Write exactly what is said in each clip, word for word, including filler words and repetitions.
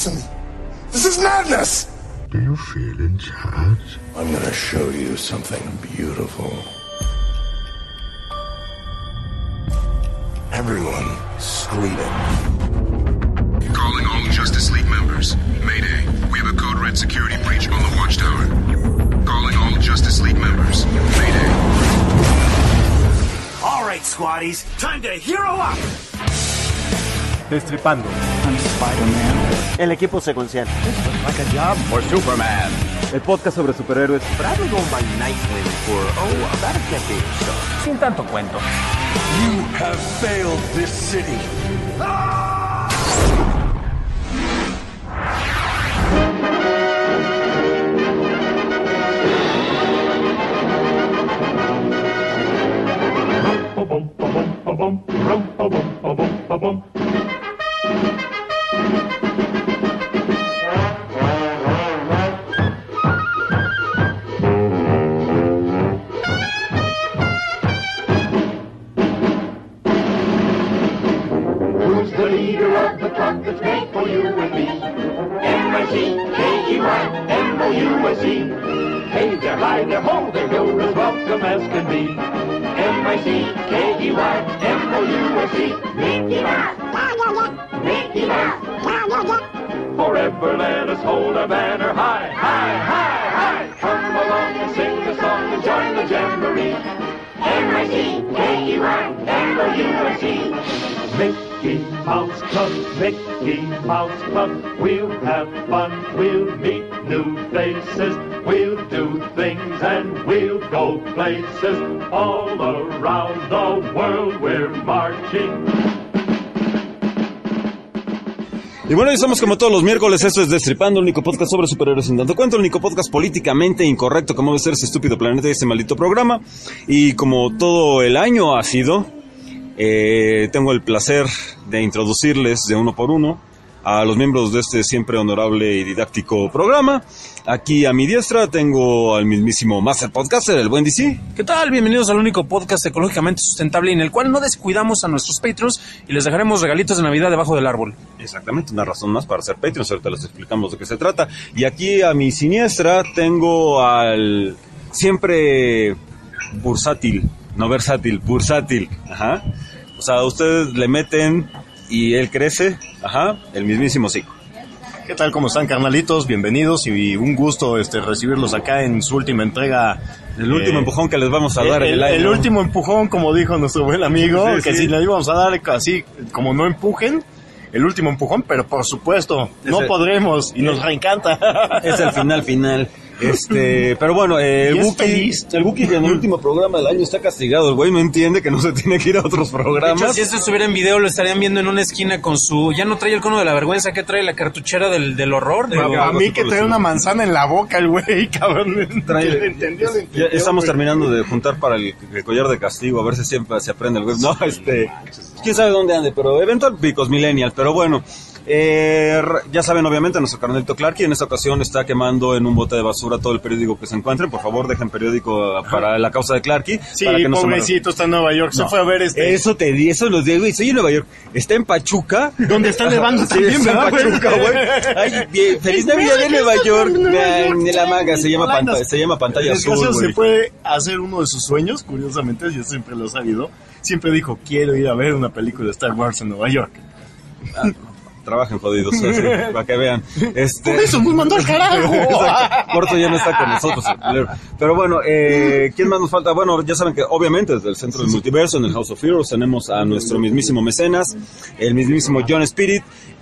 me. This is madness! Do you feel in charge? I'm gonna show you something beautiful. Everyone sleeping. Calling all Justice League members. Mayday. We have a code red security breach on the watchtower. Calling all Justice League members. Mayday. All right, squaddies. Time to hero up. Destripando. I'm Spider-Man. El equipo secuencial. Like a job for Superman. El podcast sobre superhéroes. Probably going by Nightwing for, oh, about a decade or so. Sin tanto cuento. You have failed this city. Ah! Who's the leader of the club that's made for you and me? M I C K E Y M O U S E. Hey there, hi there, ho there, you're as welcome as can be. M I C K E Y M O U S E. Mickey Mouse, Mickey Mouse. Forever let us hold our banner high, high, high, high. Come along and sing the song and join the jamboree. M I C K E Y M O U S E. Mickey Mouse Club, Mickey Mouse Club. We'll have fun, we'll meet new faces. We'll do things and we'll go places. All around the world we're marching. Y bueno, ya estamos como todos los miércoles, esto es Destripando, el único podcast sobre superhéroes sin tanto cuento, el único podcast políticamente incorrecto como debe ser este estúpido planeta y este maldito programa. Y como todo el año ha sido, eh, tengo el placer de introducirles de uno por uno a los miembros de este siempre honorable y didáctico programa. Aquí a mi diestra tengo al mismísimo Master Podcaster, el buen D C. ¿Qué tal? Bienvenidos al único podcast ecológicamente sustentable en el cual no descuidamos a nuestros Patreons y les dejaremos regalitos de Navidad debajo del árbol. Exactamente, una razón más para ser Patreons, ahorita les explicamos de qué se trata. Y aquí a mi siniestra tengo al siempre bursátil, no versátil, bursátil, ajá. O sea, ustedes le meten y él crece, ajá, el mismísimo Zico. ¿Qué tal? ¿Cómo están, carnalitos? Bienvenidos y un gusto este recibirlos acá en su última entrega. El último eh, empujón que les vamos a dar el, en el año. El último empujón, como dijo nuestro buen amigo, sí, que sí. Si le íbamos a dar así, como no empujen, el último empujón, pero por supuesto, es no el, podremos y nos reencanta. Es el final final. Este, pero bueno, eh, el Buki, el Buki que en el último programa del año está castigado, el güey no entiende que no se tiene que ir a otros programas. De hecho, si esto estuviera en video lo estarían viendo en una esquina con su, ya no trae el cono de la vergüenza, que trae la cartuchera del, del horror. De... A, a mí que trae una manzana en la boca el güey, cabrón. Trae, ¿Le entendió, le entendió, ya estamos güey. Terminando de juntar para el, el collar de castigo, a ver si siempre se aprende el güey. No, este, quién sabe dónde ande, pero eventual picos millennial, pero bueno. Eh, ya saben, obviamente, nuestro carnalito Clarky en esta ocasión está quemando en un bote de basura todo el periódico que se encuentren. Por favor, dejen periódico para la causa de Clarky. Sí, para que no pobrecito, está en Nueva York, no, se fue a ver este. Eso te di, eso los digo, güey, soy en Nueva York. Está en Pachuca. Donde está nevando sí, también, está ¿verdad, en Pachuca, güey? Ay, bien, feliz Navidad en Nueva York. De la manga, se llama pantalla, se llama pantalla azul, güey. Se puede hacer uno de sus sueños, curiosamente, yo siempre lo he sabido. Siempre dijo, quiero ir a ver una película de Star Wars en Nueva York. Ah, trabajen jodidos, así, para que vean. Este... Por eso nos mandó al carajo. Corto ya no está con nosotros. Pero bueno, eh, ¿quién más nos falta? Bueno, ya saben que obviamente desde el centro del multiverso, en el House of Heroes, tenemos a nuestro mismísimo mecenas, el mismísimo John Spirit.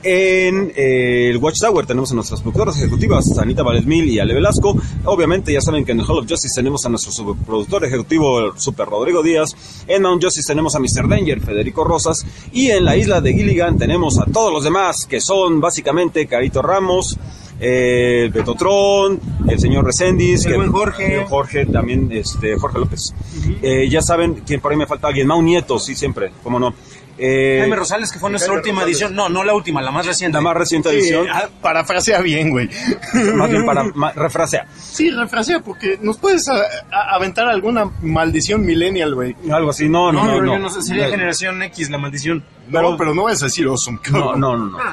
En eh, el Watchtower tenemos a nuestras productoras ejecutivas, Anita Valesmil y Ale Velasco. Obviamente ya saben que en el Hall of Justice tenemos a nuestro superproductor ejecutivo, Super Rodrigo Díaz. En Mount Justice tenemos a mister Danger, Federico Rosas. Y en la isla de Gilligan tenemos a todos los demás, que son básicamente Carito Ramos, eh, Betotron, el señor Reséndiz, el que, buen Jorge. Eh, Jorge también, este, Jorge López. Uh-huh. eh, ya saben, quién por ahí me falta alguien, Mau Nieto, sí, siempre, cómo no. Eh, Jaime Rosales, que fue nuestra Jaime última Rosales. edición. No, no la última, la más reciente. La más reciente sí, edición. Ah, parafrasea bien, güey. Más bien para ma, refrasea. Sí, refrasea, porque nos puedes a, a, aventar alguna maldición millennial, güey. Algo así, no, no, no. No, no, no, no sería no. generación X la maldición. No, pero, pero no vas a decir awesome. No, no, no. no. Ah, no, no.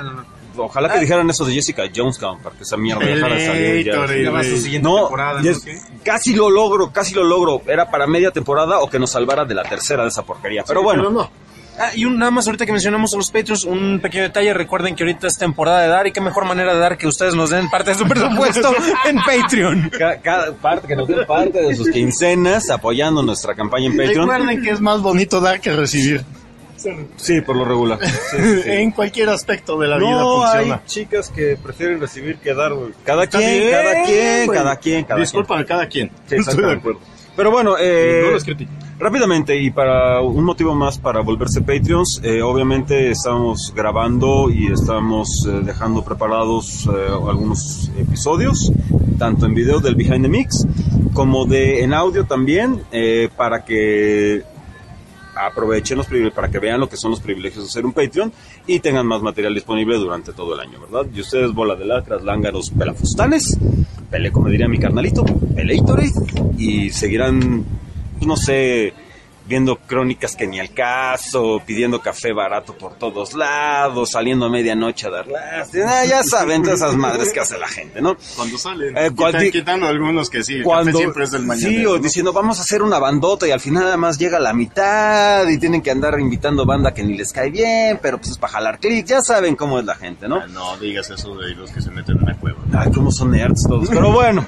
ojalá que dijeran eso de Jessica Jones, cabrón, para que esa mierda dejara de salir ya. Pelator, Ya va su güey. siguiente No, temporada, ya ¿no? es- ¿Qué? casi lo logro, casi lo logro. Era para media temporada o que nos salvara de la tercera de esa porquería. Pero bueno, Pero no. Ah, y un, nada más ahorita que mencionamos a los Patreons, un pequeño detalle, recuerden que ahorita es temporada de dar y qué mejor manera de dar que ustedes nos den parte de su presupuesto en Patreon. ca- cada parte que nos den parte de sus quincenas apoyando nuestra campaña en Patreon. Recuerden que es más bonito dar que recibir. Sí, por lo regular. Sí, sí, sí. En cualquier aspecto de la vida No, hay funciona. chicas que prefieren recibir que dar, güey. Cada Está quien, bien, cada quien, güey. cada quien, cada Disculpa a cada quien. quien. Sí, Estoy de exactamente. acuerdo. Pero bueno, eh, No los critico. rápidamente y para un motivo más para volverse Patreons, eh, obviamente estamos grabando y estamos eh, dejando preparados eh, algunos episodios, tanto en video del Behind the Mix como de en audio también, eh, para que aprovechen los privilegios, para que vean lo que son los privilegios de ser un Patreon y tengan más material disponible durante todo el año, ¿verdad? Y ustedes, bola de lacras, lángaros, pelafustanes, pele, como diría mi carnalito, peleitores, y seguirán, pues, no sé, viendo crónicas que ni al caso, pidiendo café barato por todos lados, saliendo a medianoche a dar lástima. Ah, ya saben, todas esas madres que hace la gente, ¿no? Cuando salen. Eh, Quitan- cuando- quitando algunos que sí. El Cuando, café siempre es del mañanero. sí, o ¿no? diciendo vamos a hacer una bandota y al final nada más llega la mitad y tienen que andar invitando banda que ni les cae bien, pero pues es para jalar clic, ya saben cómo es la gente, ¿no? Ah, no digas eso de los que se meten en la cueva. Ay, cómo son nerds todos, pero bueno.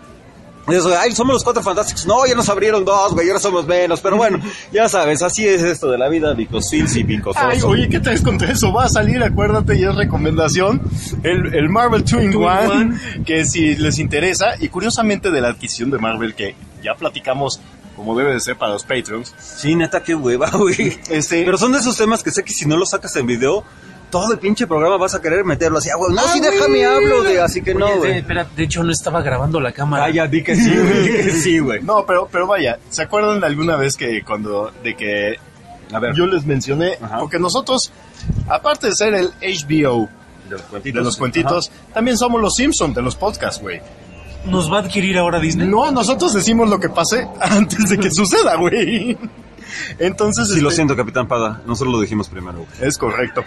Eso, ay, somos los Cuatro Fantásticos. No, ya nos abrieron dos, güey, ahora somos menos. Pero bueno, ya sabes, así es esto de la vida, Vicos Films y Vicos Ay, Oso. oye, ¿qué traes contra eso? Va a salir, acuérdate, y es recomendación, el, el Marvel two in one, que si les interesa, y curiosamente de la adquisición de Marvel, que ya platicamos como debe de ser para los Patreons, Sí, neta, qué hueva, güey. este... Pero son de esos temas que sé que si no los sacas en video, todo el pinche programa vas a querer meterlo así. Ah, güey, no, Ah, sí, güey. déjame hablo de, así que no, Oye, de, güey. espera, de hecho no estaba grabando la cámara. Ah, ya di que sí, güey, di que sí, güey. No, pero, pero vaya, ¿se acuerdan de alguna vez que cuando, de que A ver. yo les mencioné, Ajá. porque nosotros, aparte de ser el H B O De los cuentitos. de los cuentitos, también somos los Simpsons de los podcasts, güey. ¿Nos va a adquirir ahora Disney? No, nosotros decimos lo que pase antes de que suceda, güey. Entonces, Sí, lo este, siento, Capitán Pada. Nosotros lo dijimos primero, güey. es correcto.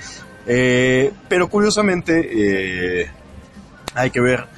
Eh, pero curiosamente, eh, hay que ver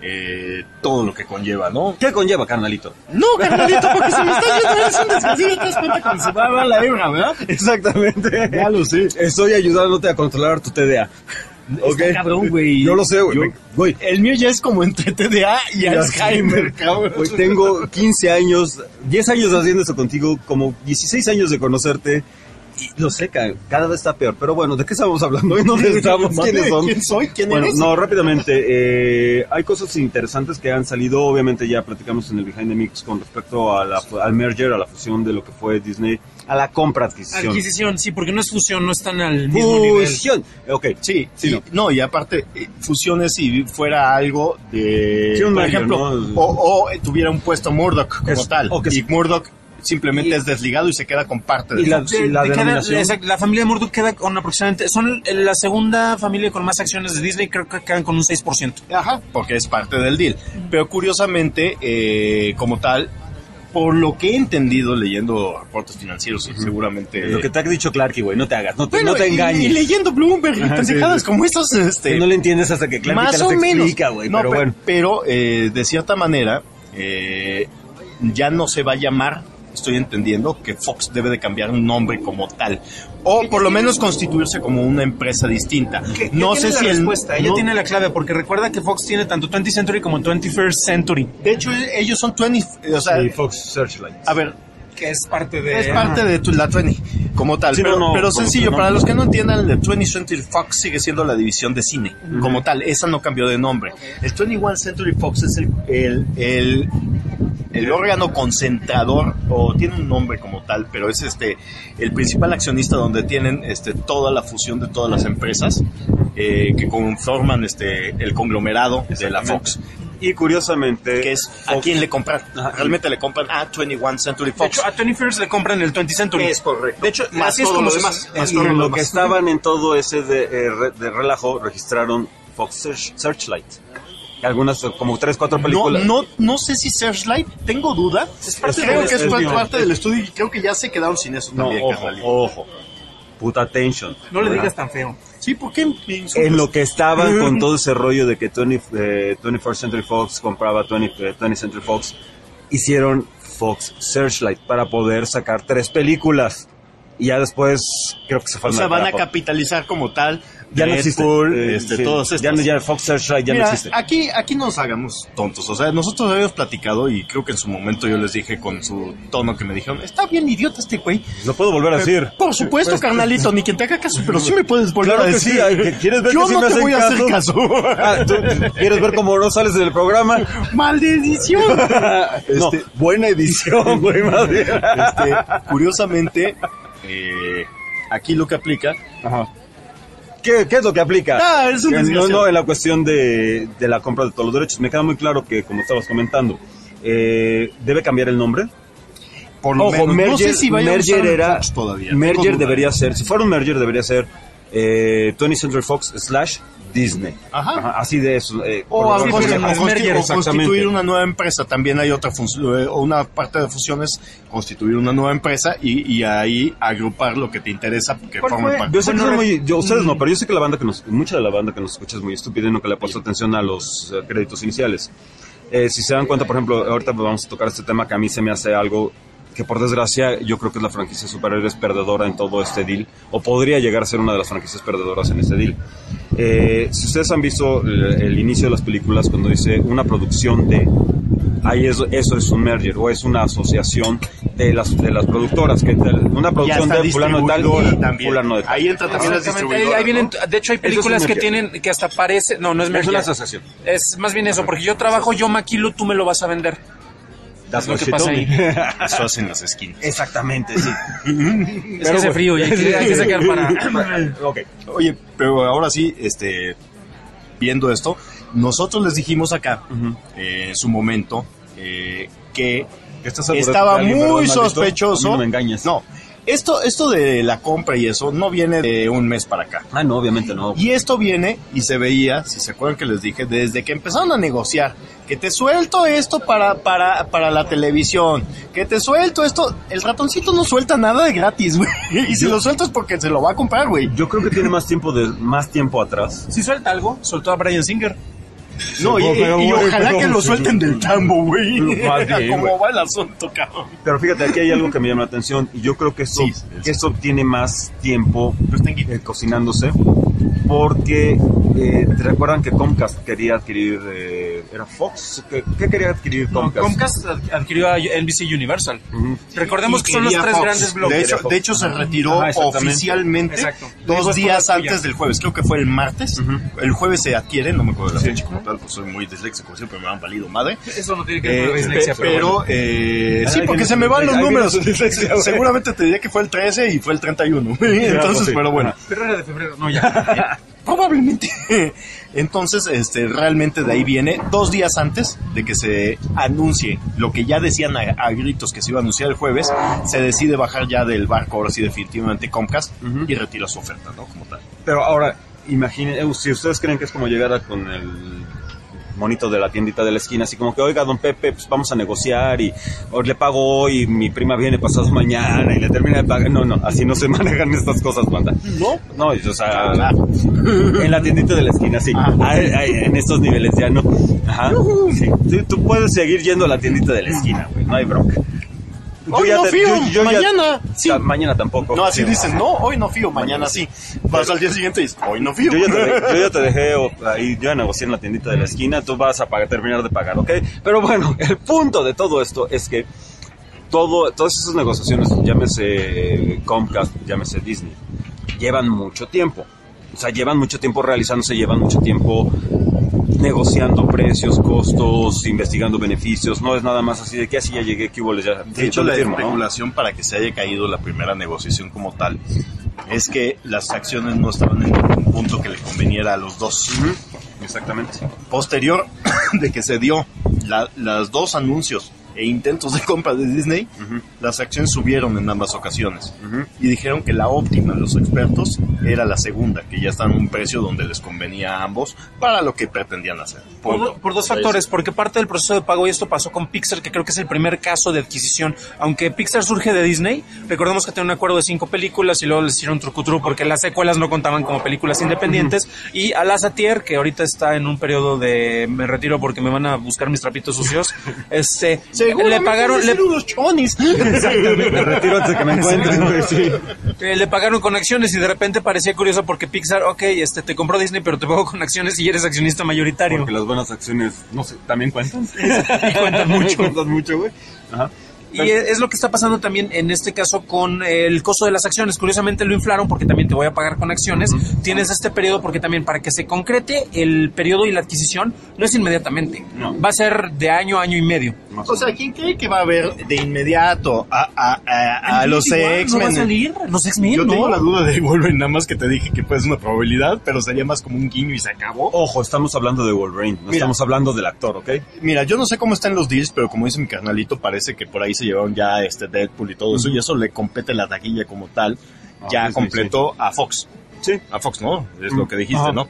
eh, todo lo que conlleva, ¿no? ¿Qué conlleva, carnalito? No, carnalito, porque se me está yendo, eres un desgraciado, te das cuenta cuando se va a la hebra, ¿verdad? Exactamente. Ya lo sé. Estoy ayudándote a controlar tu T D A. Está cabrón, güey. Yo lo sé, güey. Yo- Me- Güey, El mío ya es como entre T D A y Alzheimer, cabrón. güey, tengo quince años, diez años haciendo esto contigo, como dieciséis años de conocerte. Y lo sé, ca- cada vez está peor. Pero bueno, ¿de qué estamos hablando? ¿Dónde estamos? ¿Quiénes son? ¿Quién soy? ¿Quién Bueno, eres? no, rápidamente. eh, hay cosas interesantes que han salido. Obviamente ya platicamos en el Behind the Mix con respecto a la, al merger, a la fusión de lo que fue Disney, a la compra adquisición. Adquisición, sí, porque no es fusión, no están al mismo nivel. Fusión. Ok. Sí, Sí, y- no. no. y aparte, eh, fusiones si fuera algo de, Sí, un por medio, ejemplo, ¿no? o, o tuviera un puesto Murdoch como Es- tal, o que y sí. Murdoch simplemente Y- es desligado y se queda con parte de Y la- Fox. De- la de cada- denominación. exacto, la familia de Murdoch queda con aproximadamente, son la segunda familia con más acciones de Disney, creo que quedan con un seis por ciento. Ajá, porque es parte del deal. Pero curiosamente, eh, como tal, por lo que he entendido leyendo reportes financieros y seguramente... Lo que te ha dicho Clarky, güey, no te hagas, no te, Bueno, no te y- engañes. Y, leyendo Bloomberg y Ajá, pendejadas sí, sí. como estas, este... Que no le entiendes hasta que Clarky más te las o menos. explica, güey, No, pero pe- bueno. pero, eh, de cierta manera, eh, ya no se va a llamar, estoy entendiendo, que Fox debe de cambiar un nombre como tal. O por lo menos constituirse como una empresa distinta. ¿Qué- qué No tiene sé la si el... respuesta? Ella no- tiene la clave, porque recuerda que Fox tiene tanto twentieth Century como twenty-first Century, De hecho, ellos son veinte... O sea, Sí, Fox Searchlight. a ver, que es parte de... es parte de tu- la veinte como tal, Sí, pero, no, no, pero como sencillo, que no. para los que no entiendan, el twentieth Century Fox sigue siendo la división de cine, como tal, esa no cambió de nombre. El twenty-one Century Fox es el, el, el, el órgano concentrador, o tiene un nombre como tal, pero es este el principal accionista donde tienen este toda la fusión de todas las empresas eh, que conforman este el conglomerado de la Fox. Y curiosamente, Que es a Fox- quién le compran. Ajá. Realmente le compran a twenty-one Century De Fox. hecho, a twenty-first le compran el twentieth Century. Es correcto. De hecho, Más así es todo como lo se- demás. eh, Más y todo en lo lo que demás. estaban en todo ese de, eh, re- de relajo, registraron Fox Search- Searchlight. Algunas, eh, como tres, cuatro No, películas. no, no sé si Searchlight, tengo duda. parte creo del que es estudio. parte del estudio y creo que ya se quedaron sin eso No, también, ojo, carnalito. ojo. Puta attention. No le ¿verdad? digas tan feo. Sí, ¿por qué me insultas? En lo que estaban con todo ese rollo de que veinte, eh, veinticuatro Century Fox compraba veinte, eh, veinte Century Fox, hicieron Fox Searchlight para poder sacar tres películas. Y ya después creo que se O fueron sea, al van a carajo. capitalizar como tal. Ya no existe. Deadpool, Eh, este, sí, todos estos. ya, no- ya Fox Searchlight ya Mira, no existe. Aquí, aquí no nos hagamos tontos. O sea, nosotros habíamos platicado y creo que en su momento yo les dije con su tono que me dijeron, está bien idiota este güey. Lo puedo volver a decir. Por supuesto, carnalito, ni quien te haga caso, pero sí me puedes volver Claro a que decir. sí, ay, que ¿quieres ver yo que sí no me te hacen voy a hacer caso. Ah, ¿tú quieres ver cómo no sales del programa? ¡Maldición! No, Este- buena edición, güey, más bien. Este, curiosamente, eh, aquí lo que aplica. Ajá. ¿Qué, ¿Qué es lo que aplica? Ah, es un Que no, desgraciado. no, en la cuestión de, de la compra de todos los derechos. Me queda muy claro que, como estabas comentando, eh, debe cambiar el nombre. Por lo Ojo, menos, merger, no sé si vaya a merger usar era, Fox todavía. merger Tengo duda. debería ser, si fuera un merger debería ser eh, veinte Century Fox slash Disney. Ajá. así de eso. Eh, O, por a- lo menos consti- sería- o consti- merger, o exactamente. constituir una nueva empresa. También hay otra función, eh, una parte de fusiones, constituir una nueva empresa y, y ahí agrupar lo que te interesa que ¿Cuál forme fue? parte. Yo sé que Bueno, son muy, yo, ustedes no, pero yo sé que la banda que nos, mucha de la banda que nos escucha es muy estúpida y nunca le ha puesto atención a los eh, créditos iniciales. Eh, si se dan cuenta, por ejemplo, ahorita vamos a tocar este tema que a mí se me hace algo que por desgracia yo creo que es la franquicia superhéroes perdedora en todo este deal, o podría llegar a ser una de las franquicias perdedoras en este deal. Eh, si ustedes han visto el, el inicio de las películas, cuando dice una producción de, ahí es, eso es un merger, o es una asociación de las, de las productoras, que tal- una Y producción hasta de fulano de tal distribuidora y también. fulano de tal. Ahí entra también la Exactamente, ahí, distribuidora. ahí vienen, ¿no? de hecho hay películas Eso es que merger. tienen, que hasta parece, no, no es Es merger. una asociación. Es más bien eso, porque yo trabajo, yo maquilo, tú me lo vas a ver. That's Es lo what que she pasa told ahí. me. Eso hacen las esquinas. Exactamente, sí. Es que hace frío y hay que, hay que sacar para... Ok. Oye, pero ahora sí, este, viendo esto, nosotros les dijimos acá, eh, en su momento, eh, que ¿Estás seguro estaba de alguien, muy verdad, maldito? sospechoso. A mí no me engañes. No, esto, esto de la compra y eso no viene de un mes para acá. Ah, no, obviamente no. Y esto viene, y se veía, si se acuerdan que les dije, desde que empezaron a negociar, que te suelto esto para, para, para la televisión, que te suelto esto, el ratoncito no suelta nada de gratis, güey. Y si lo sueltas porque se lo va a comprar, güey. Yo creo que tiene más tiempo de más tiempo atrás. Si suelta algo, soltó a Bryan Singer. No, y, y- pero, y güey, ojalá pero- que lo suelten del tambo, güey. Más bien, Como güey. va el asunto, cabrón. Pero fíjate, aquí hay algo que me llama la atención y yo creo que esto, Sí, que esto tiene más tiempo Pero está en Git. eh, cocinándose porque eh, ¿te recuerdan que Comcast quería adquirir eh, era Fox? ¿Qué, qué quería adquirir No, Comcast? Comcast ad- adquirió a N B C Universal. Ujú. Recordemos Y que son los quería tres Fox. grandes bloques. De hecho, de hecho se retiró Ajá, exactamente. oficialmente Exacto. dos Después días fue la tuya. antes del jueves. Creo que fue el martes. El jueves se adquiere, no me acuerdo de la Sí. fecha como tal, pues soy muy disléxico, siempre me han valido madre. Eso no tiene que ver Eh, con la dislexia, pe- pero, bueno. pero eh, sí, Ahí porque viene se me su- van los ahí viene números. su dislexia, güey. Seguramente te diría que fue el trece y fue el treinta y uno. Entonces, pues sí. pero bueno. Pero era de febrero, no, ya. Probablemente. Entonces, este, realmente de ahí viene dos días antes de que se anuncie lo que ya decían a, a gritos que se iba a anunciar el jueves, se decide bajar ya del barco, ahora sí definitivamente Comcast, Ujú. y retira su oferta, ¿no? Como tal. Pero ahora, imaginen, eh, si ustedes creen que es como llegar a- con el monito de la tiendita de la esquina, así como que, oiga, don Pepe, pues vamos a negociar y o le pago hoy, mi prima viene pasado mañana y le termina de pagar. No, no, así no se manejan estas cosas, banda. ¿No? No, o sea, en la tiendita de la esquina, sí. Ah. Ay, ay, en estos niveles ya no. Ajá. Sí. Sí, tú puedes seguir yendo a la tiendita de la esquina, güey, no hay bronca. Yo Hoy ya no te- fío, yo- yo ya- mañana sí. Ta- mañana tampoco. No, así Sí. dicen, no, hoy no fío, mañana sí. Vas al día siguiente y dices, hoy no fío. Yo ya, te, de- yo ya te dejé o- ahí, yo ya negocié en la tiendita de la esquina, tú vas a pagar, terminar de pagar, ¿ok? Pero bueno, el punto de todo esto es que todo, todas esas negociaciones, llámese Comcast, llámese Disney, llevan mucho tiempo. O sea, llevan mucho tiempo realizándose, llevan mucho tiempo negociando precios, costos, investigando beneficios. No es nada más así de que así ya llegué, que hubo ya. De hecho, la especulación para que se haya caído la primera negociación como tal es que las acciones no estaban en un punto que le conveniera a los dos. Exactamente. Posterior de que se dio la- las dos anuncios e intentos de compra de Disney, uh-huh. las acciones subieron en ambas ocasiones. Uh-huh. Y dijeron que la óptima, los expertos, era la segunda, que ya está en un precio donde les convenía a ambos para lo que pretendían hacer. Por, por, por dos factores, porque parte del proceso de pago, y esto pasó con Pixar, que creo que es el primer caso de adquisición, aunque Pixar surge de Disney, recordemos que tenía un acuerdo de cinco películas y luego les hicieron trucutru porque las secuelas no contaban como películas independientes, uh-huh. y a Lasatier, que ahorita está en un periodo de me retiro porque me van a buscar mis trapitos sucios, este, le pagaron... Le, unos chonis. Exactamente, me retiro antes de que me encuentren. Sí. Eh, le pagaron con acciones y de repente parecía curioso porque Pixar, ok, este, te compró Disney, pero te pago con acciones y eres accionista mayoritario. Porque las buenas acciones, no sé, también cuentan. Y cuentan mucho. Cuentan mucho, güey. Ajá. Y es lo que está pasando también en este caso con el costo de las acciones. Curiosamente lo inflaron porque también te voy a pagar con acciones. Uh-huh. Tienes este periodo porque también para que se concrete el periodo y la adquisición no es inmediatamente. No. Va a ser de año a año y medio. O sea, ¿quién cree que va a haber de inmediato a, a, a, a los X-Men? ¿No va a salir? Los X-Men, Yo ¿no? tengo la duda de Wolverine, nada más que te dije que pues es una probabilidad, pero sería más como un guiño y se acabó. Ojo, estamos hablando de Wolverine, no mira, estamos hablando del actor, ¿ok? Mira, yo no sé cómo están los deals, pero como dice mi carnalito, parece que por ahí se llevaron ya este Deadpool y todo eso, uh-huh. y eso le compete la taquilla como tal, ah, ya sí, completó sí, sí. a Fox. Sí. A Fox, ¿no? Es uh-huh. lo que dijiste, uh-huh. ¿no?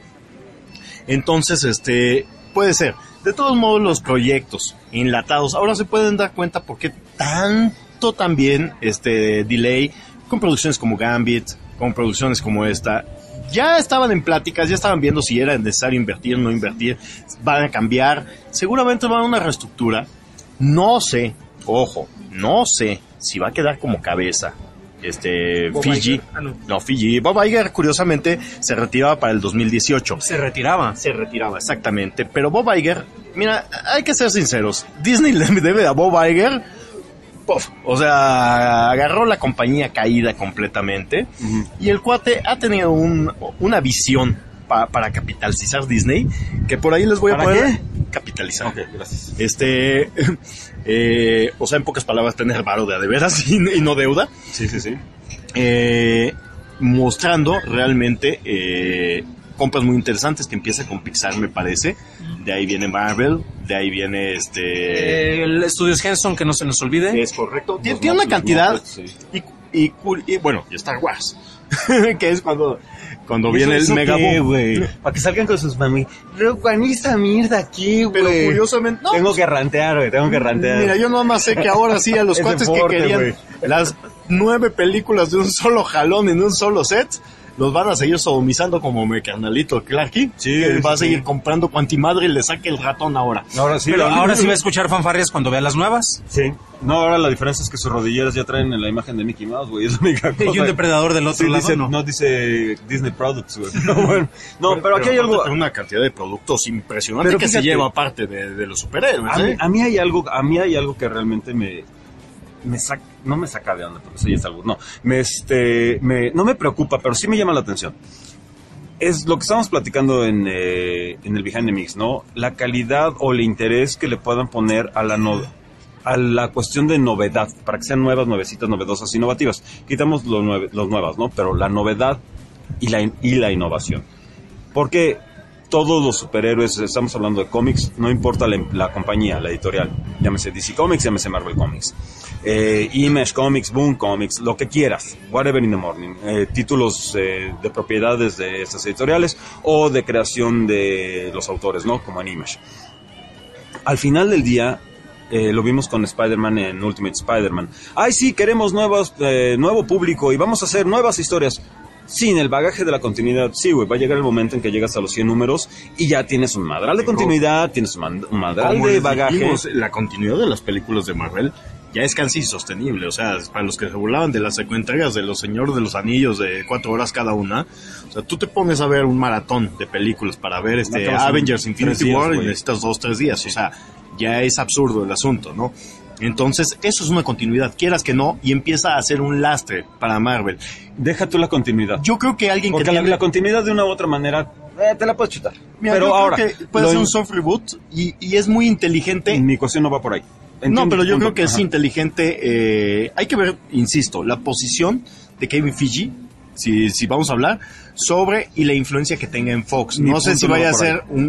Entonces, este, puede ser. De todos modos, los proyectos enlatados, ahora se pueden dar cuenta por qué tanto también este delay con producciones como Gambit, con producciones como esta. Ya estaban en pláticas, ya estaban viendo si era necesario invertir, no invertir, van a cambiar, seguramente van a una reestructura. No sé, ojo, no sé si va a quedar como cabeza este Bob Fiji. Ah, no. no, Fiji. Bob Iger, curiosamente, se retiraba para el dos mil dieciocho. ¿Se retiraba? Se retiraba, exactamente. Pero Bob Iger, mira, hay que ser sinceros. Disney le debe a Bob Iger, puff, o sea, agarró la compañía caída completamente. Uh-huh. Y el cuate ha tenido un, una visión pa, para capitalizar Disney, que por ahí les voy a poner... ¿Qué? Capitalizar. Ok, gracias. Este, eh, o sea, en pocas palabras, tener varo de a de veras y, y no deuda. Sí, sí, sí. Eh, mostrando realmente eh, compras muy interesantes que empieza con Pixar, me parece. De ahí viene Marvel, de ahí viene este... Eh, el Estudios Henson, que no se nos olvide. Es correcto. Tiene, tiene una cantidad sí. y, y, y, bueno, y Star Wars, que es cuando... Cuando viene el mega güey. Para que salgan con sus mami. Pero Juan, esta mierda aquí, güey. Pero curiosamente. No, tengo que rantear, güey. Tengo que rantear. Mira, yo nada más sé que ahora sí a los cuates que querían wey. las nueve películas de un solo jalón en un solo set, los van a seguir sodomizando como mi carnalito Clarky. Sí, que sí, va a seguir sí. comprando cuantimadre y le saque el ratón ahora. Ahora sí. Pero ahora sí va a escuchar fanfarrias cuando vea las nuevas. Sí. No, ahora la diferencia es que sus rodilleras ya traen en la imagen de Mickey Mouse, güey. Es la única cosa. Y un depredador del otro sí, lado, dice, ¿no? No dice Disney Products, güey. No, bueno. No, pero, pero aquí hay algo... Una cantidad de productos impresionante pero que fíjate, se lleva aparte de, de los superhéroes, a, ¿eh? mí, a mí hay algo, a mí hay algo que realmente me... me saca, no me saca de onda, porque eso ya es algo, no. Me, este, me, no me preocupa, pero sí me llama la atención. Es lo que estamos platicando en, eh, en el Behind the Mix, ¿no? La calidad o el interés que le puedan poner a la no, a la cuestión de novedad, para que sean nuevas, nuevecitas, novedosas, innovativas. Quitamos los nueve, los nuevas, ¿no? Pero la novedad y la, y la innovación. Porque todos los superhéroes, estamos hablando de cómics, no importa la, la compañía, la editorial, llámese D C Comics, llámese Marvel Comics, eh, Image Comics, Boom Comics, lo que quieras, whatever in the morning, eh, títulos eh, de propiedades de estas editoriales o de creación de los autores, ¿no? Como en Image. Al final del día, eh, lo vimos con Spider-Man en Ultimate Spider-Man. Ay, sí, queremos nuevos, eh, nuevo público y vamos a hacer nuevas historias. Sin el bagaje de la continuidad, sí, güey, va a llegar el momento en que llegas a los cien números y ya tienes un madral de continuidad, tienes un madral de bagaje. Dijimos, la continuidad de las películas de Marvel ya es casi insostenible, o sea, para los que se burlaban de las entregas de Los Señores de los Anillos de cuatro horas cada una, o sea, tú te pones a ver un maratón de películas para ver este Avengers Infinity días, War y necesitas dos, tres días, sí. O sea, ya es absurdo el asunto, ¿no? Entonces, eso es una continuidad, quieras que no, y empieza a ser un lastre para Marvel. Deja tú la continuidad. Yo creo que alguien Porque que... la, tiene... la continuidad de una u otra manera, eh, te la puedes chutar. Mira, pero ahora... Creo que puede ser un soft reboot y, y es muy inteligente. Mi cuestión no va por ahí. Entiendo, no, pero yo punto. creo que Ajá. es inteligente. Eh, hay que ver, insisto, la posición de Kevin Feige, si, si vamos a hablar, sobre y la influencia que tenga en Fox. Mi no sé si vaya no a ser ahí. un...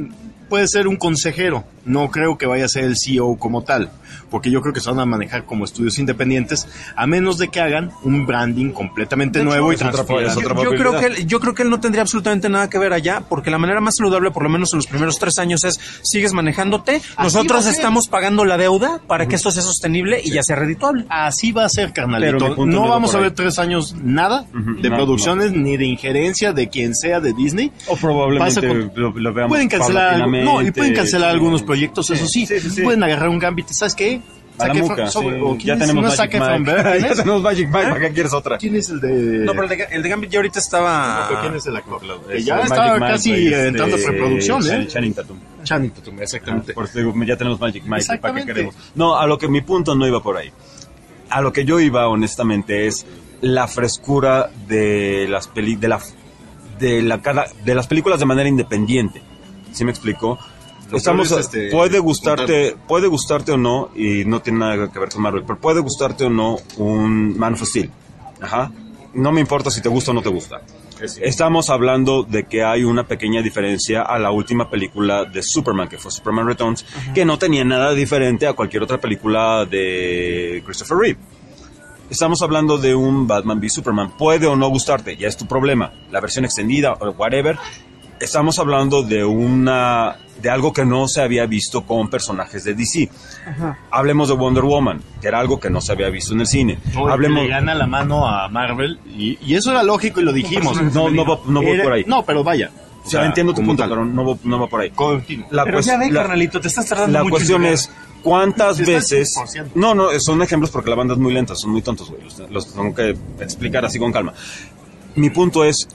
puede ser un consejero. No creo que vaya a ser el C E O como tal, porque yo creo que se van a manejar como estudios independientes, a menos de que hagan un branding completamente nuevo y transfieran. Yo, yo creo que él, yo creo que él no tendría absolutamente nada que ver allá, porque la manera más saludable, por lo menos en los primeros tres años, es sigues manejándote. Nosotros estamos pagando la deuda para uh-huh. que esto sea sostenible y ya sea redituable. Así va a ser, carnalito. No vamos a ver tres años nada uh-huh. de no, producciones no. ni de injerencia de quien sea de Disney. O probablemente con, lo, lo veamos pueden cancelar, no, y pueden cancelar sí, algunos proyectos, sí, eso sí, sí, sí, sí. Pueden agarrar un Gambit, ¿sabes qué? Muca, sí. Ya tenemos no Magic Mike. Ya tenemos Magic Mike, ¿para qué quieres otra? ¿Quién es el de...? No, pero el de, el de Gambit ya ahorita estaba... No, ¿quién es el actor? Que ya estaba casi Mike, entrando este, a preproducción, ¿eh? Channing Tatum. Channing Tatum, exactamente. Ah, por eso digo, ya tenemos Magic Mike, ¿para qué queremos? No, a lo que mi punto no iba por ahí. A lo que yo iba, honestamente, es la frescura de las peli... de la... de la cada... de las películas de manera independiente. ¿Sí me explico? Estamos a, este, puede gustarte contar. puede gustarte o no, y no tiene nada que ver con Marvel, pero puede gustarte o no un Man of Steel. Ajá. No me importa si te gusta o no te gusta. Sí. Estamos hablando de que hay una pequeña diferencia a la última película de Superman, que fue Superman Returns, uh-huh. que no tenía nada diferente a cualquier otra película de Christopher Reeve. Estamos hablando de un Batman v Superman. Puede o no gustarte, ya es tu problema. La versión extendida o whatever. Estamos hablando de una de algo que no se había visto con personajes de D C. Ajá. Hablemos de Wonder Woman, que era algo que no se había visto en el cine. Oye, Hablemos le gana la mano a Marvel y, y eso era lógico y lo dijimos. No, no, va, no voy era, por ahí. No, pero vaya. O sea, entiendo tu punto, tal. pero no va, no va por ahí. La pero ya ve, carnalito, te estás tardando la mucho. La cuestión es cuántas veces... No, no, son ejemplos porque la banda es muy lenta, son muy tontos, güey. Los, los tengo que explicar así con calma. Mi punto es...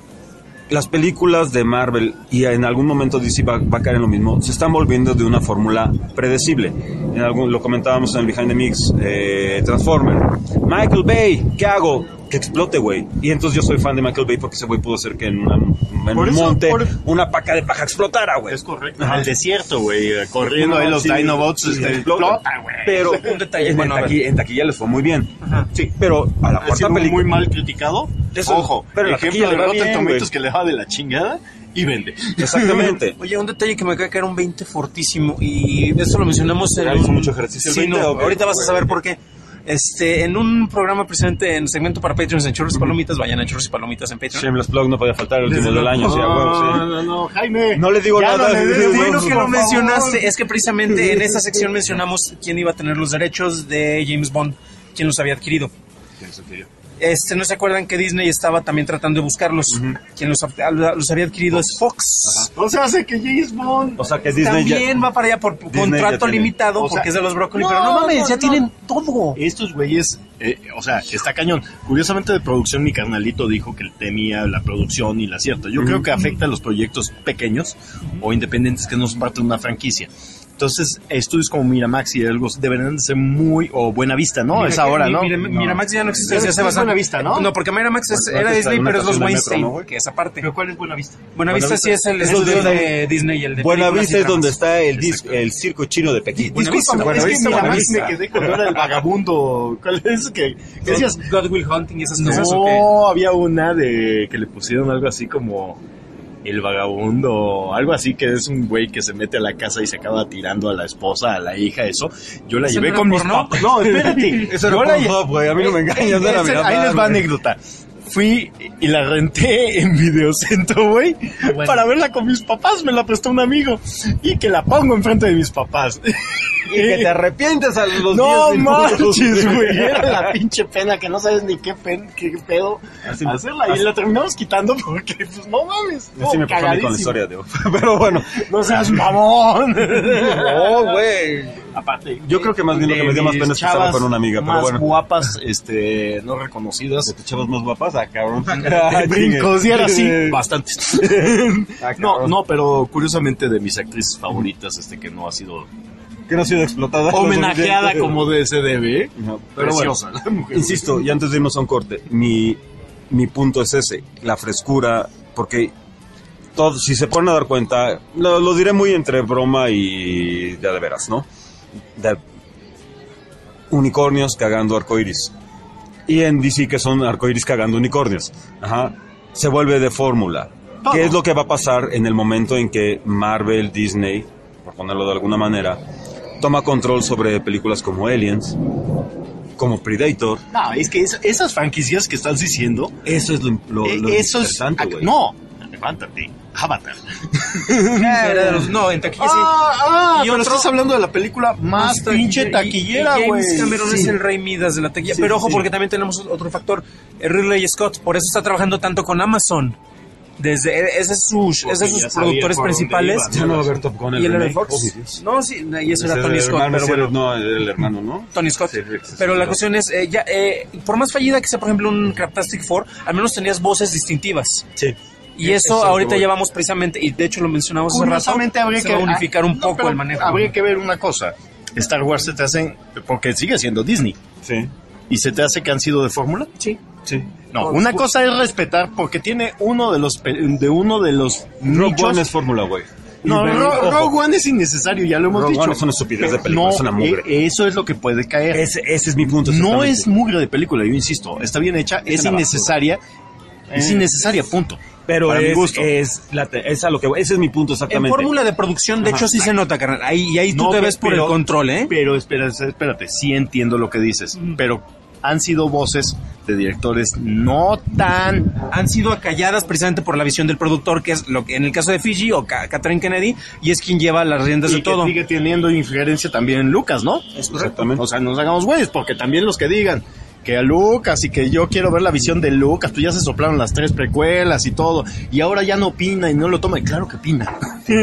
Las películas de Marvel, y en algún momento D C va, va a caer en lo mismo, se están volviendo de una fórmula predecible. En algún, lo comentábamos en el Behind the Mix, eh, Transformer. Michael Bay, ¿qué hago? Que explote, güey. Y entonces yo soy fan de Michael Bay porque ese güey pudo hacer que en, una, en un eso, monte por... una paca de paja explotara, güey. Es correcto. En el desierto, güey, corriendo ahí los sí, Dinobots, sí, este, explota, güey. Pero un detalle, en, bueno, en, taqui, en taquilla les fue muy bien. Ajá. Sí, pero a la cuarta película... muy mal criticado. Eso, Ojo, pero el ejemplo de Rotten Tomatoes que le va de la chingada y vende. Exactamente. Oye, un detalle que me cae que era un veinte fortísimo y eso lo mencionamos en... Hizo mucho ejercicio el sí, veinte, no, okay. Ahorita vas a saber por qué. Este, en un programa precisamente en segmento para Patreons en Churros y Palomitas, vayan a Churros y Palomitas en Patreon. Shameless plug, no podía faltar el último del año, no, sí, a huevo, sí. No, no, no, Jaime. No le digo ya nada. No le digo, bueno que lo mencionaste, es que precisamente en esa sección mencionamos quién iba a tener los derechos de James Bond, quién los había adquirido. ¿Quién los adquirió? Este, ¿no se acuerdan que Disney estaba también tratando de buscarlos? Uh-huh. Quien los, los había adquirido Fox. es Fox. Ajá. O sea, hace que James Bond. O sea, que Disney también ya, va para allá por Disney contrato limitado, o sea, porque es de los Broccoli, no, pero no mames, no, ya no. tienen todo. Estos güeyes, eh, o sea, está cañón. Curiosamente de producción, mi carnalito dijo que temía la producción y la cierta. Yo uh-huh. creo que afecta a los proyectos pequeños uh-huh. o independientes que no son parte de una franquicia. Entonces, estudios como Miramax y algo deberían de ser muy, o Buenavista, ¿no? Mira, es ahora, ¿no? Mira, no. Miramax ya no existe desde hace bastante. Buenavista, ¿no? No, porque Miramax es, era Disney, pero es los Weinstein, metro, ¿no, que es aparte. ¿Pero cuál es Buenavista? Buenavista, Buenavista sí es el estudio de, de Disney y el de Buenavista es donde está el, disco, el circo chino de Pekín. Disculpa, Buenavista, es que Miramax me quedé con era el vagabundo. ¿Cuál es? ¿Qué decías? God Will Hunting y esas cosas. No, había una de que le pusieron algo así como... El vagabundo, algo así, que es un güey que se mete a la casa y se acaba tirando a la esposa, a la hija, eso. Yo la llevé con mis papás. No, espérate. Eso era porno, güey, a mí no me engañas. Eh, ese, ahí les va anécdota. Fui y la renté en Videocentro, güey, bueno. para verla con mis papás. Me la prestó un amigo y que la pongo enfrente de mis papás. Y que te arrepientes a los no diez manches, güey. Era la pinche pena que no sabes ni qué, pen, qué pedo así, hacerla. Así. Y la terminamos quitando porque, pues, no mames. No, así me pasó a mí con la historia, tío. Pero bueno. No seas mamón. No, güey. Aparte, yo creo que más bien lo que me dio más pena es que estaba con una amiga, pero bueno. Más guapas, este, no reconocidas. ¿De tus chavas más guapas? Ah, cabrón. Brincos, y era así, bastantes. Ah, no, no, pero curiosamente de mis actrices favoritas, este, que no ha sido... Que no ha sido explotada. Homenajeada como de se debe. No, pero preciosa. Bueno, la mujer. Insisto, y antes de irnos a un corte, mi, mi punto es ese, la frescura, porque... Todo, si se ponen a dar cuenta, lo, lo diré muy entre broma y ya de veras, ¿no? De unicornios cagando arcoiris. Y en D C que son arcoiris cagando unicornios. Ajá. Se vuelve de fórmula. Todo. ¿Qué es lo que va a pasar en el momento en que Marvel, Disney, por ponerlo de alguna manera, toma control sobre películas como Aliens, como Predator? No, es que es- esas franquicias que estás diciendo, Eso es lo, lo, eh, lo eso es... interesante, ac- güey. No, levántate. Avatar. Era de los- no, en taquilla sí. Ah, ah, Y pero otro- estás hablando de la película más pinche taquillera, y- y güey. James Cameron Sí. es el rey Midas de la taquilla. Sí, pero ojo, sí. porque también tenemos otro factor. eh, Ridley Scott, por eso está trabajando tanto con Amazon. Desde, eh, ese es sus, Porque ese es ya sus sabía productores por dónde principales. iba, Ya no va a haber Top Gun, el Y él era remake. Fox. Oh, Dios. No, sí, y ese era Ese Tony el Scott, hermano, pero sí, bueno. No, era el hermano, ¿no? Tony Scott. Sí, sí, sí, Pero sí, la sí. cuestión es, eh, ya, eh, por más fallida que sea, por ejemplo, un Craptastic Four, al menos tenías voces distintivas. Sí. Y eso, Eso ahorita voy. ya vamos precisamente, y de hecho lo mencionamos hace rato, Curiosamente habría se que va a unificar un ah, no, poco pero el manejo. Habría que ver una cosa. Star Wars se te hace, porque sigue siendo Disney, Sí. y se te hace que han sido de fórmula. Sí. Sí. No, una cosa es respetar porque tiene uno de los pe- de uno de los Rogue nichos. One es Fórmula, güey. No, Y- Ro- ojo, Rogue One es innecesario, ya lo hemos Rogue dicho. One es una estupidez de Pero película, no, es una mugre. eh, eso es lo que puede caer. Ese, ese es mi punto. No exactamente. es mugre de película, yo insisto. Está bien hecha, es, una innecesaria. Es Eh. innecesaria, punto. Pero Para mi es, gusto. es, la te- es a lo que voy. Ese es mi punto En exactamente. fórmula de producción, de hecho, sí se nota, carnal. Ahí, y ahí tú No, te pe- ves por pero- el control, ¿eh? Pero espera, espérate, sí entiendo lo que dices, pero han sido voces de directores no tan... Han sido acalladas precisamente por la visión del productor, que es lo que en el caso de Fiji o Ka- Catherine Kennedy, y es quien lleva las riendas y de que todo. sigue teniendo injerencia también en Lucas, ¿no? Exactamente. O sea, nos hagamos güeyes, porque también los que digan que a Lucas y que yo quiero ver la visión de Lucas, pues ya se soplaron las tres precuelas y todo, y ahora ya no opina y no lo toma, y claro que opina.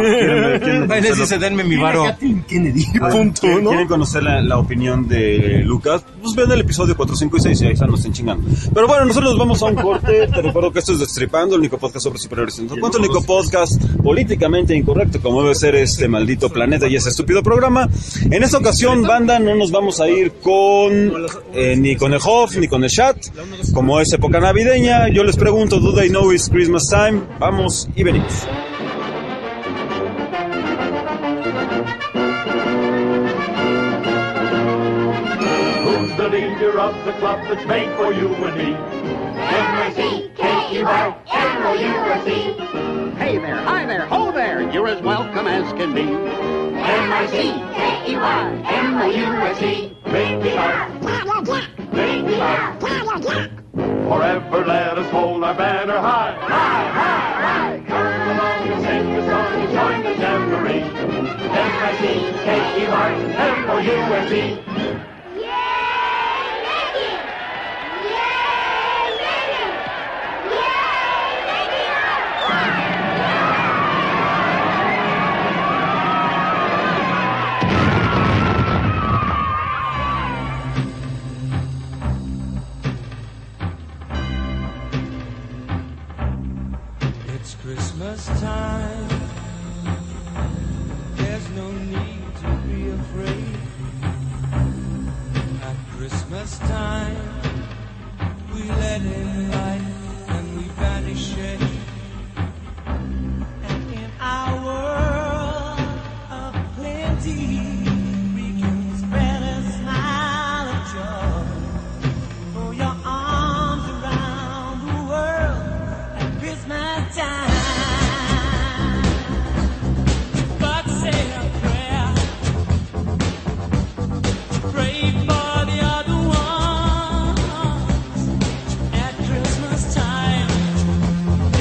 Ahí les dice, denme mi varo. Catherine Kennedy, Ah, punto, ¿quieren- ¿no? ¿Quieren conocer la, la opinión de Lucas? Pues vean el episodio cuatro, cinco y seis y ahí están, nos estén chingando. Pero bueno, nosotros nos vamos a un corte. Te recuerdo que esto es Destripando, el único podcast sobre superhéroes. ¿Cuánto el único podcast políticamente incorrecto como debe ser este maldito planeta y este estúpido programa? En esta ocasión, banda, no nos vamos a ir con eh, ni con el Hoff ni con el Chat. Como es época navideña, yo les pregunto, ¿do they know it's Christmas time? Vamos y venimos. Who's the leader of the club that's made for you and me? M I C K E Y M O U S E. Hey there, hi there, ho there, you're as welcome as can be. M I C K E Y M O U S E. Make me laugh, make me laugh. Forever let us hold our banner high. High, high, high. Come along and sing the song and join the jamboree. M I C K E Y M O U S E. It's Christmas time. There's no need to be afraid. At Christmas time, we let in light and we banish it. And in our world of plenty, we can spread a smile of joy. Throw your arms around the world at Christmas time. But say a prayer, pray for the other ones at Christmas time.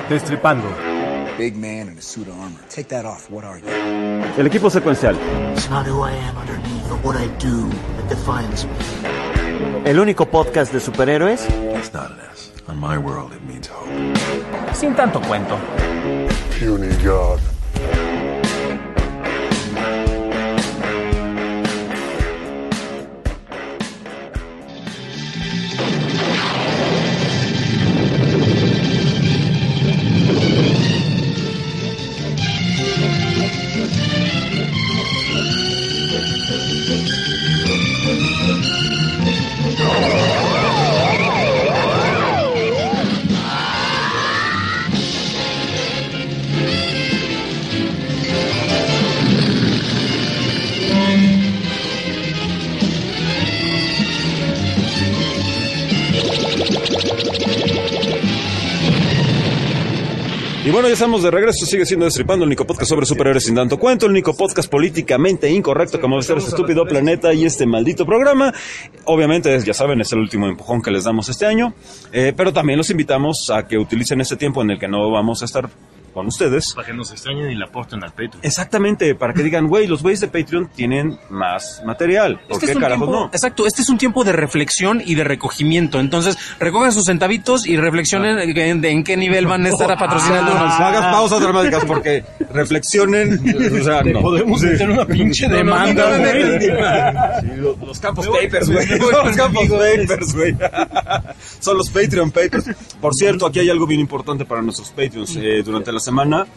Destripando. Big man in a suit of armor. Take that off. What are you? El equipo secuencial. It's not who I am underneath, but what I do that defines me. El único podcast de superhéroes. It's not an S. On my world, it means hope. Sin tanto cuento. Puny God. Y bueno, ya estamos de regreso, sigue siendo Destripando, el único podcast sobre superhéroes sin tanto cuento, el único podcast políticamente incorrecto como debe ser este estúpido planeta y este maldito programa. Obviamente, ya saben, es el último empujón que les damos este año, eh, pero también los invitamos a que utilicen este tiempo en el que no vamos a estar con ustedes. Para que nos extrañen y le aporten al Patreon. Exactamente, para que digan, güey, los güeyes de Patreon tienen más material. ¿Por Este qué es un carajos tiempo- no? Exacto, este es un tiempo de reflexión y de recogimiento. Entonces, recojan sus centavitos y reflexionen en, en qué nivel van a estar patrocinando. Ah, no hagas pausas dramáticas porque reflexionen. O sea, Te no. podemos Sí. meter una pinche No, no, demanda, no, no, güey. Sí, los, los campos papers, güey. Los campos papers, güey. Son los Patreon papers. Por cierto, aquí hay algo bien importante para nuestros Patreons. Eh, durante la semana,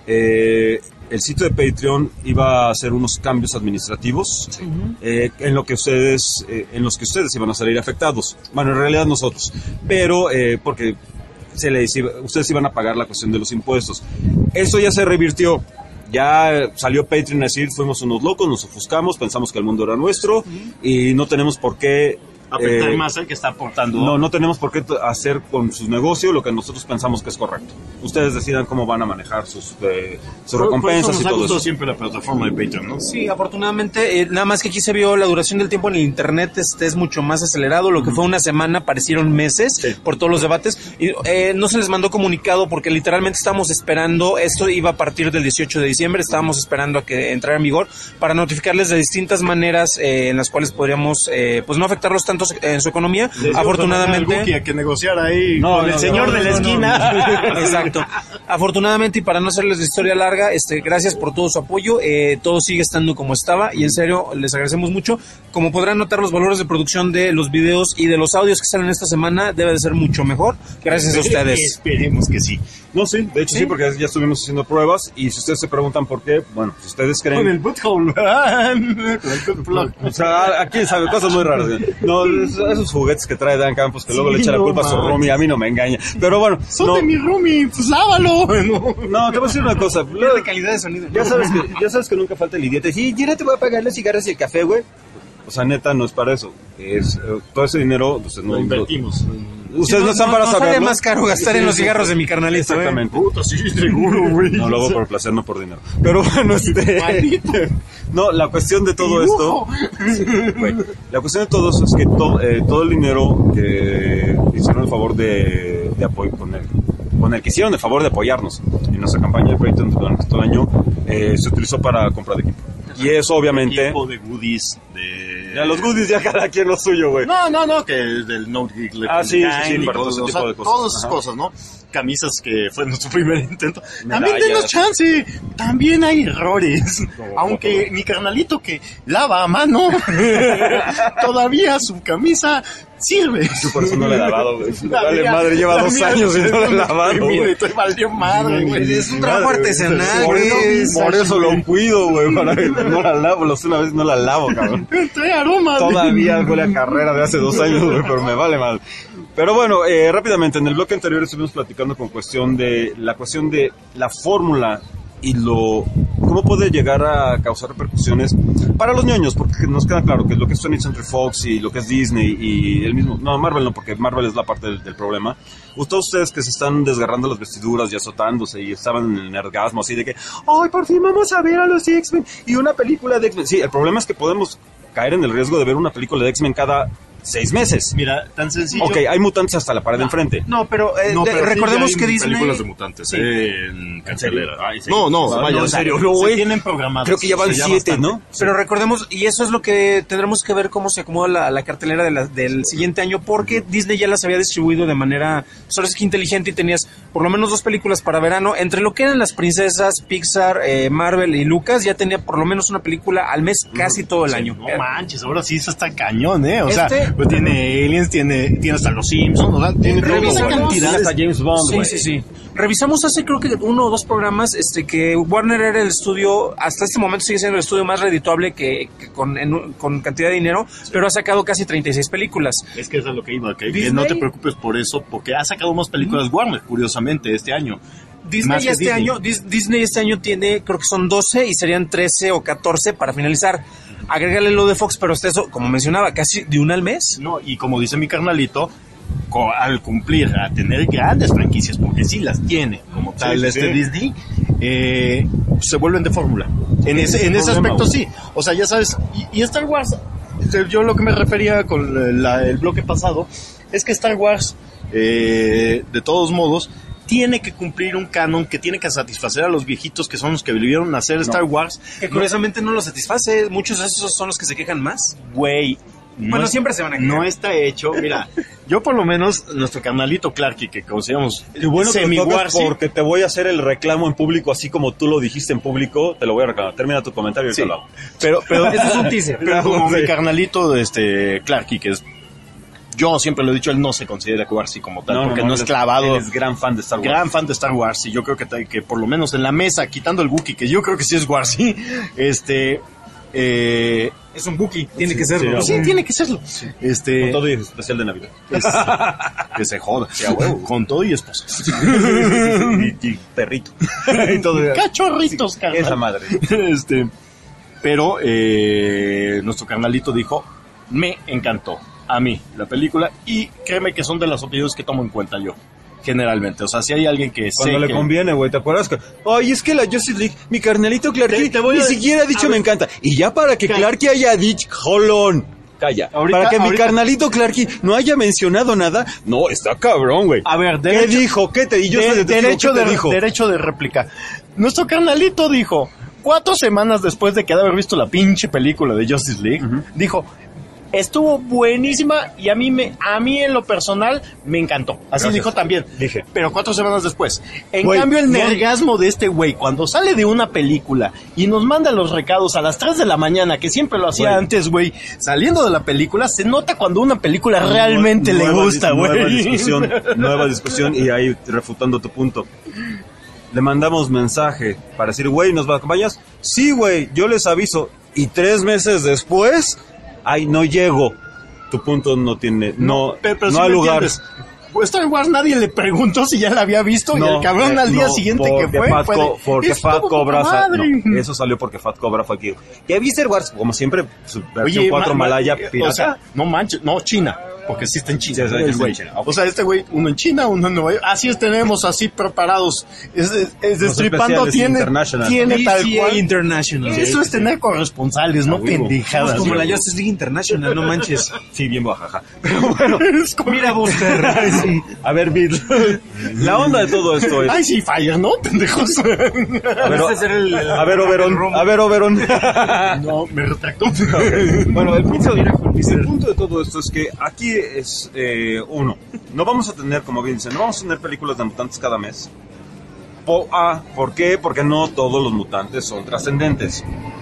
eh, el sitio de Patreon iba a hacer unos cambios administrativos eh, en lo que ustedes, eh, en los que ustedes iban a salir afectados. Bueno, en realidad nosotros, pero eh, porque se les iba, ustedes iban a pagar la cuestión de los impuestos. Eso ya se revirtió. Ya salió Patreon a decir, fuimos unos locos, nos ofuscamos, pensamos que el mundo era nuestro y no tenemos por qué Afectar eh, más al que está aportando. no, no tenemos por qué t- hacer con su negocio lo que nosotros pensamos que es correcto. Ustedes decidan cómo van a manejar sus, eh, sus Por- por eso recompensas nos y ha todo gustado eso. siempre la plataforma de Patreon, ¿no? Sí, afortunadamente, eh, nada más que aquí se vio la duración del tiempo en el internet este es mucho más acelerado. Lo que fue una semana parecieron meses por todos los debates. Y eh, no se les mandó comunicado porque literalmente estábamos esperando, esto iba a partir del dieciocho de diciembre, estábamos esperando a que entrara en vigor para notificarles de distintas maneras eh, en las cuales podríamos eh, pues no afectarlos tanto en su economía. Les dio Afortunadamente. al Guki a que negociara ahí No, con no, el no, señor no, de la no, esquina. Exacto. Afortunadamente, y para no hacerles la historia larga, este, gracias por todo su apoyo. Eh, todo sigue estando como estaba y en serio les agradecemos mucho. Como podrán notar, los valores de producción de los videos y de los audios que salen esta semana debe de ser mucho mejor. Gracias a ustedes. Esperemos que sí. No, sí, de hecho sí, porque ya estuvimos haciendo pruebas y si ustedes se preguntan por qué, bueno, si ustedes creen... Con el butthole. Con el good plug. O sea, aquí sabe cosas muy raras. ¿eh? No, esos, esos juguetes que trae Dan Campos que luego Sí, le echa la no culpa a su manches. roomie, a mí no me engaña. Pero bueno, Son no, de mi roomie, pues lávalo. No. no, te voy a decir una cosa. De calidad de sonido. Ya sabes que, ya sabes que nunca falta el idiota. Sí, ya te voy a pagar las cigarras y el café, güey. O sea, neta, no es para eso. Es, eh, todo ese dinero, pues, no, Lo invertimos. Ustedes no, están para no sale saberlo. más caro gastar en los cigarros de mi carnalito. Exactamente. Puta, sí, seguro, güey. No lo hago por placer, no por dinero. Pero bueno, este... Maldito. No, la cuestión de todo esto... Dibujo. Sí, güey. La cuestión de todo eso es que to- eh, todo el dinero que hicieron el favor de, de apoyo con el, con el que hicieron el favor de apoyarnos en nuestra campaña de Patreon durante todo el año, eh, se utilizó para compra de equipo. Y eso obviamente... Tipo de goodies de... Ya los goodies ya cada quien lo suyo, güey. No, no, no, que el del Note Geek le Ah, sí, sí, sí, y para todo, todo ese o tipo sea, de cosas. todas esas Ajá. cosas, ¿no? Camisas que fue nuestro primer intento. También Medallas. denos chance, también hay errores. Aunque mi carnalito que lava a mano, todavía su camisa sirve. Yo por eso no le he lavado, güey. La Vale, mía- madre, lleva la dos mía años y no le he es un lavado, exprimido, güey. Estoy valió madre, güey. Es un trabajo artesanal, Por eso, güey. por eso lo cuido, güey. Para que no la lavo. Los una vez no la lavo, cabrón. Trae aromas. Todavía huele a carrera de hace dos años, güey, pero me vale mal. Pero bueno, eh, rápidamente, en el bloque anterior estuvimos platicando con cuestión de la cuestión de la fórmula y lo cómo puede llegar a causar repercusiones para los ñoños, porque nos queda claro que lo que es twentieth Century Fox y lo que es Disney y el mismo, no, Marvel no, porque Marvel es la parte del, del problema. Todos ustedes que se están desgarrando las vestiduras y azotándose y estaban en el nergasmo así de que, ¡ay, por fin vamos a ver a los X-Men y una película de X-Men! Sí, el problema es que podemos caer en el riesgo de ver una película de X-Men cada seis meses. Mira, tan sencillo. Ok, hay mutantes hasta la pared de enfrente. No, pero, eh, No, de- pero sí recordemos ya hay que Disney... películas de mutantes Sí. eh, en cartelera. Ay, sí. No, no, No, vaya, no, en o sea, serio. no, Se güey. tienen programados. Creo que ya van o sea, siete, bastante. ¿no? Pero recordemos, y eso es lo que tendremos que ver cómo se acomoda la, la cartelera de la- del siguiente año, porque Disney ya las había distribuido de manera, solo es que inteligente, y tenías por lo menos dos películas para verano. Entre lo que eran las princesas, Pixar, eh, Marvel y Lucas, ya tenía por lo menos una película al mes casi todo el año. No manches, ahora sí eso está cañón, ¿eh? O sea, Este- pues tiene Aliens, tiene, tiene hasta los Simpsons, o sea, tiene toda una Revisamos- cantidad Hasta de... James Bond, Sí, güey. sí, sí. Revisamos hace creo que uno o dos programas este que Warner era el estudio, hasta este momento sigue siendo el estudio más redituable que, que con, en un- con cantidad de dinero, pero ha sacado casi treinta y seis películas. Es que eso es lo que iba, que, que Disney- no te preocupes por eso, porque ha sacado más películas Warner, curiosamente, este año. Disney Más que este Disney. año Dis- Disney este año tiene, creo que son doce y serían trece o catorce para finalizar. Agrégale lo de Fox, pero hasta eso, como mencionaba, casi de una al mes. No, y como dice mi carnalito, co- al cumplir, a tener grandes franquicias, porque sí las tiene, como tal sí, este sí. Disney, eh, se vuelven de fórmula. En ese, en ese problema, aspecto güey. sí. O sea, ya sabes, y, y Star Wars, este, yo lo que me refería con la- el bloque pasado, es que Star Wars, eh, de todos modos, tiene que cumplir un canon que tiene que satisfacer a los viejitos que son los que vivieron hacer Star Wars. Que curiosamente no lo satisface. Muchos de esos son los que se quejan más. Güey. no Bueno, es- siempre se van a quejar. No está hecho, mira, yo por lo menos, nuestro canalito Clarky, que consideramos Qué bueno que lo tocas semi-Warsi, porque te voy a hacer el reclamo en público, así como tú lo dijiste en público, te lo voy a reclamar. Termina tu comentario y Sí. te lo hago. pero, pero, Ese es un teaser. pero como Sí. mi carnalito, este, Clarky, que es, yo siempre lo he dicho, él no se considera Warsi como tal, porque no, es él clavado. Él es gran fan de Star Wars. Gran fan de Star Wars, y yo creo que, ta- que por lo menos en la mesa, quitando el Wookiee, que yo creo que sí es Warsi, este, eh, Es un Buki, tiene Sí, que serlo. sí, sí, tiene que serlo. Este, Con todo y especial de Navidad. es- que se joda, con todo y esposas. y, y perrito. y todo. Cachorritos, carnal. Esa madre. Este, pero eh, nuestro carnalito dijo, me encantó a mí la película, y créeme que son de las opiniones que tomo en cuenta yo, generalmente. O sea, si hay alguien que Cuando sé le que- conviene, güey, ¿te acuerdas? Que, ay, es que la Justice League, mi carnalito Clarky, Te- te voy ni a- siquiera ha dicho a me ver. encanta. Y ya para que Ca- Clarky haya dicho, jolón, calla. Ahorita- para que mi ahorita- carnalito Clarky no haya mencionado nada, no, está cabrón, güey. A ver, ¿Qué derecho- dijo? ¿Qué te? Y yo de- soy de testigo, derecho, ¿qué te de, dijo? derecho de réplica. Nuestro carnalito dijo, cuatro semanas después de que haber visto la pinche película de Justice League, dijo, estuvo buenísima y a mí me, a mí en lo personal me encantó. Así Gracias. dijo también. Dije. Pero cuatro semanas después. En Güey, cambio, el no. nergasmo de este güey, cuando sale de una película y nos manda los recados a las tres de la mañana, que siempre lo hacía Güey. antes, güey, saliendo de la película, se nota cuando una película realmente le Nueva gusta, dis- güey. Nueva discusión, nueva discusión, y ahí refutando tu punto. Le mandamos mensaje para decir, güey, ¿nos acompañas? Sí, güey, yo les aviso. Y tres meses después, ay, no llego. Tu punto no tiene, no, pero, pero no sí hay me lugar. entiendes. Pues Star Wars nadie le preguntó si ya la había visto, y el cabrón eh, al día no, siguiente que porque fue, Fat fue de, Co- porque "Estuvo Fat poca Cobra sa- madre". no, eso salió porque Fat Cobra fue aquí. ¿Qué viste Star Wars? Como siempre, su versión Oye, cuatro ma- ma- Malaya eh, pirata. O sea, no manches, no, China, porque sí está en China. Sí, es- el es en güey. China, ok. O sea, este güey, uno en China, uno en Nueva York. Así es, tenemos así preparados. Es, es, es Los destripando, especiales tiene, international. tiene tal D C A cual. International. Eso es tener corresponsales, no huevo. pendejadas. Como la güey. Justice League International, no manches. Sí, bien bajaja. Pero bueno, Es como- Mira, Buster. sí. A ver, Bill. La onda de todo esto es. Ay, sí, Fire, ¿no? Pendejos. A ver, Este es el- el- a ver, Oberón. A ver, Oberón. No, me retracto. Bueno, el punto, el punto de todo esto es que aquí es, eh, uno, no vamos a tener, como bien dicen, no vamos a tener películas de mutantes cada mes. Po- A, ¿por qué? Porque no todos los mutantes son trascendentes.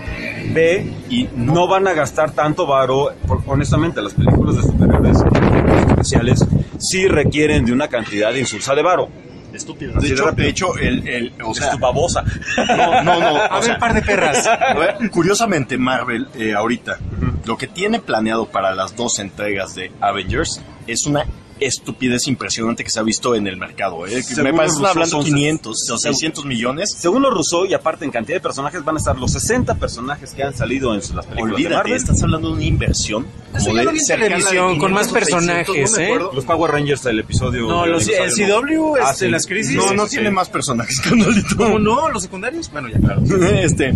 B, y no van a gastar tanto varo, por- honestamente, las películas de superhéroes especiales sí requieren de una cantidad insulsa de varo. Estúpido. Así De de hecho, rápido. de hecho, el, el, o sea, Es tu babosa. no, no, no. A o ver, sea, par de perras. a ver, curiosamente, Marvel, eh, ahorita, lo que tiene planeado para las dos entregas de Avengers es una estupidez impresionante que se ha visto en el mercado. ¿eh? Según Me parece los que hablando rusos son quinientos o seiscientos millones. Según los Rousseau, y aparte en cantidad de personajes, van a estar los sesenta personajes que han salido en las películas de Olvídate, Marvel. estás hablando de una inversión Eso como ya lo de vi en cercana televisión, de con más quinientos, seiscientos, personajes, no me ¿eh? acuerdo. Los Power Rangers, el episodio... No, del los, el aniversario, C W, ¿no? este, Ah, sí. las crisis. No, Sí, no sí, tiene sí. más personajes, carnalito. ¿Cómo no? ¿Los secundarios? Bueno, ya claro. este,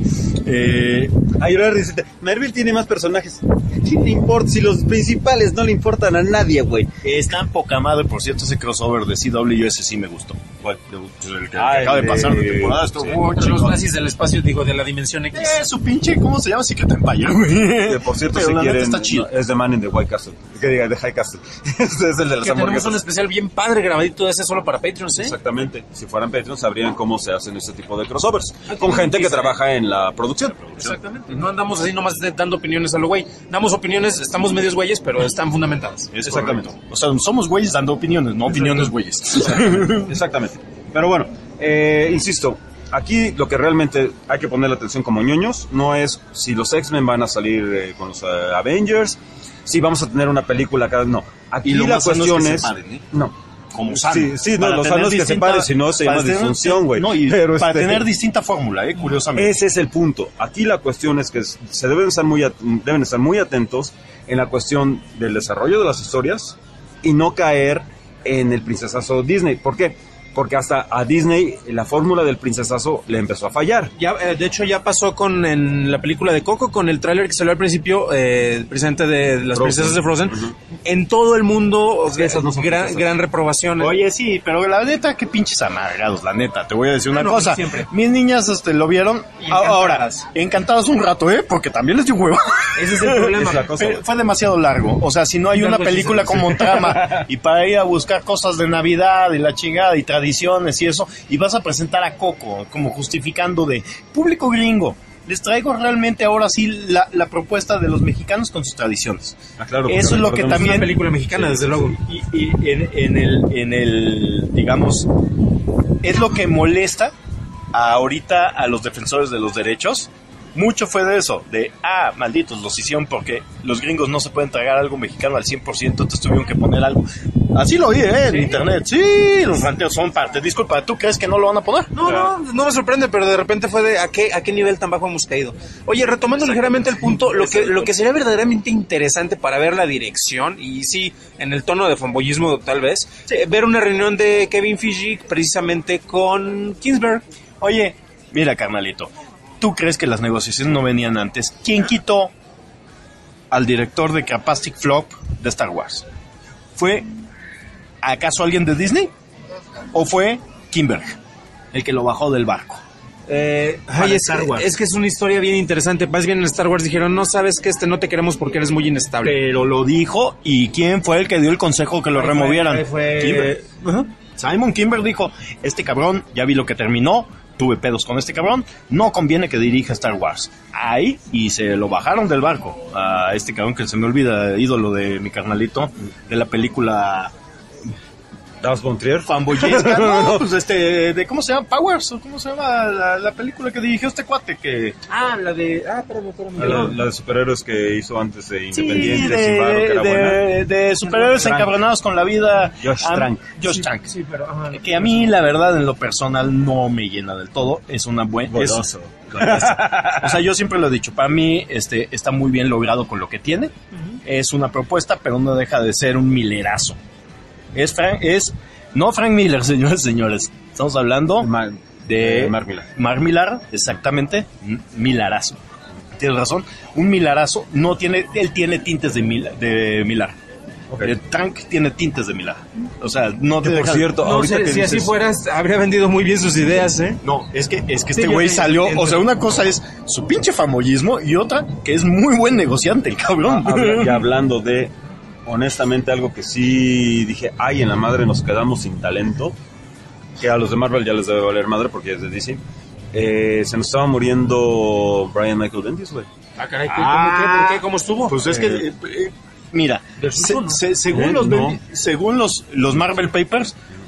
eh, Ay, ahora dice, Marvel tiene más personajes. ¿Qué le importa? Si los principales no le importan a nadie, güey. está poca madre, por cierto, ese crossover de C W, ese sí me gustó. ¿Cuál? El que Ah, acaba de el pasar de de- temporada. Estuvo sí. muy Entre los chingón. nazis del espacio, digo, de la dimensión X. Eh, su pinche, ¿cómo se llama? Secret Empire, güey. Que, por cierto, Pero si la neta quieren, está chido. no, es The Man in the White Castle. Que diga, de High Castle. Este es el de las Que tenemos hamburguesas. un especial bien padre grabadito de ese solo para Patreons, ¿eh? Exactamente. Si fueran Patreons, sabrían cómo se hacen este tipo de crossovers. Ah, Con qué gente que noticia. trabaja en la producción. Exactamente. No andamos así nomás de- dando opiniones a lo güey. Damos opiniones, estamos medios güeyes, pero están fundamentadas. Es Exactamente. correcto. O sea, somos güeyes dando opiniones, no opiniones güeyes. Exactamente. Pero bueno, eh, insisto, aquí lo que realmente hay que poner la atención como ñoños no es si los X-Men van a salir eh, con los eh, Avengers, si vamos a tener una película cada... No, aquí Y lo la más sano es cuestión que se es... paren, ¿eh? No. Como sano. Sí, sí, no, Para los tener sanos que se distinta- paren, si no se para llama tener- disfunción, güey. No, y Pero para este- tener distinta fórmula, eh, curiosamente. Ese es el punto. Aquí la cuestión es que se deben estar muy at- deben estar muy atentos en la cuestión del desarrollo de las historias y no caer en el princesazo Disney. ¿Por qué? Porque hasta a Disney la fórmula del princesazo le empezó a fallar. Ya, eh, de hecho, ya pasó con en la película de Coco, con el tráiler que salió al principio, eh, precisamente de las Frozen. princesas de Frozen. Ujú. En todo el mundo, Sí, esas no son gran, princesas. gran reprobación. Oye, sí, pero la neta, qué pinches amargados, la neta. Te voy a decir una Ah, no, cosa. siempre. Mis niñas este, lo vieron. Y A- encantadas. Ahora, encantadas un rato, ¿eh? Porque también les dio huevo. Ese es el problema. Es la cosa, Pero güey. fue demasiado largo. O sea, si no hay Largo, una sí, película sí, como sí. trama y para ir a buscar cosas de Navidad y la chingada y tradiciones y eso, y vas a presentar a Coco como justificando de público gringo. Les traigo realmente ahora sí la, la propuesta de los mexicanos con sus tradiciones. Ah, claro, porque Eso es lo que recordemos- también... Una película mexicana, Sí, desde sí, luego. sí. Y, y en, en el, en el, digamos, es lo que molesta a ahorita a los defensores de los derechos. Mucho fue de eso, de, ah, malditos, los hicieron porque los gringos no se pueden tragar algo mexicano al cien por ciento, entonces tuvieron que poner algo. Así lo oí, ¿eh? En internet. Sí, los ranteos son parte. Disculpa, ¿tú crees que no lo van a poner? No, no, no me sorprende, pero de repente fue de a qué, a qué nivel tan bajo hemos caído. Oye, retomando ligeramente el punto, lo que, lo que sería verdaderamente interesante para ver la dirección, y sí, en el tono de fanboyismo tal vez, eh, ver una reunión de Kevin Feige precisamente con Kingsbury. Oye, mira, carnalito, ¿tú crees que las negociaciones no venían antes? ¿Quién quitó al director de Capastic Flop de Star Wars? ¿Fue acaso alguien de Disney? ¿O fue Kimberg, el que lo bajó del barco? Eh, Para ay, es, Star Wars. es que es una historia bien interesante. Más bien en Star Wars dijeron, no sabes que este no te queremos porque eres muy inestable. Pero lo dijo, ¿y quién fue el que dio el consejo que lo Ahí fue, removieran? ahí fue- Kimber. Ajá. Simon Kimber dijo, este cabrón, ya vi lo que terminó, tuve pedos con este cabrón, no conviene que dirija Star Wars. Ahí, y se lo bajaron del barco a este cabrón que se me olvida, ídolo de mi carnalito, de la película Das von Trier. fanboyesca, no, pues este, de, ¿cómo se llama? Powers, ¿o cómo se llama la, la película que dirigió este cuate? Que Ah, la de... Ah, espérame, espérame. La, la de superhéroes que hizo antes de Sí, Independiente, de, sin varo, que era buena. de, de superhéroes Trank. encabronados con la vida. Josh Am- Trank. Josh Sí, Trank. sí, pero, ajá. Que a mí, la verdad, en lo personal, no me llena del todo. Es una buena... Goloso. O sea, yo siempre lo he dicho. Para mí, este, está muy bien logrado con lo que tiene. Es una propuesta, pero no deja de ser un milerazo. Es Frank... Es, no Frank Miller, señores, señores. Estamos hablando Ma- de... eh, Mark Millar. Mark Millar, exactamente. M- Milarazo. Tienes razón. Un Milarazo no tiene... Él tiene tintes de, Mil, de Millar. Ok. El Trank tiene tintes de Millar. O sea, no Que te por deja- cierto, No, ahorita si, que si así dices- fueras, habría vendido muy bien sus ideas, ¿eh? No, es que, es que Sí, este yo güey te salió, entiendo. o sea, una cosa es su pinche famoyismo y otra que es muy buen negociante, el cabrón. Habla- y hablando de, honestamente, algo que sí dije, ay, en la madre nos quedamos sin talento, que a los de Marvel ya les debe valer madre porque es de D C. Eh, se nos estaba muriendo Brian Michael Bendis, güey. Ah, caray, ¿qué, Ah. ¿cómo, qué, ¿por qué? ¿Cómo estuvo? Pues es que, Eh, eh, eh, mira, ¿del se- susto, no? se- según, Eh, los, no. según los, los Marvel Papers,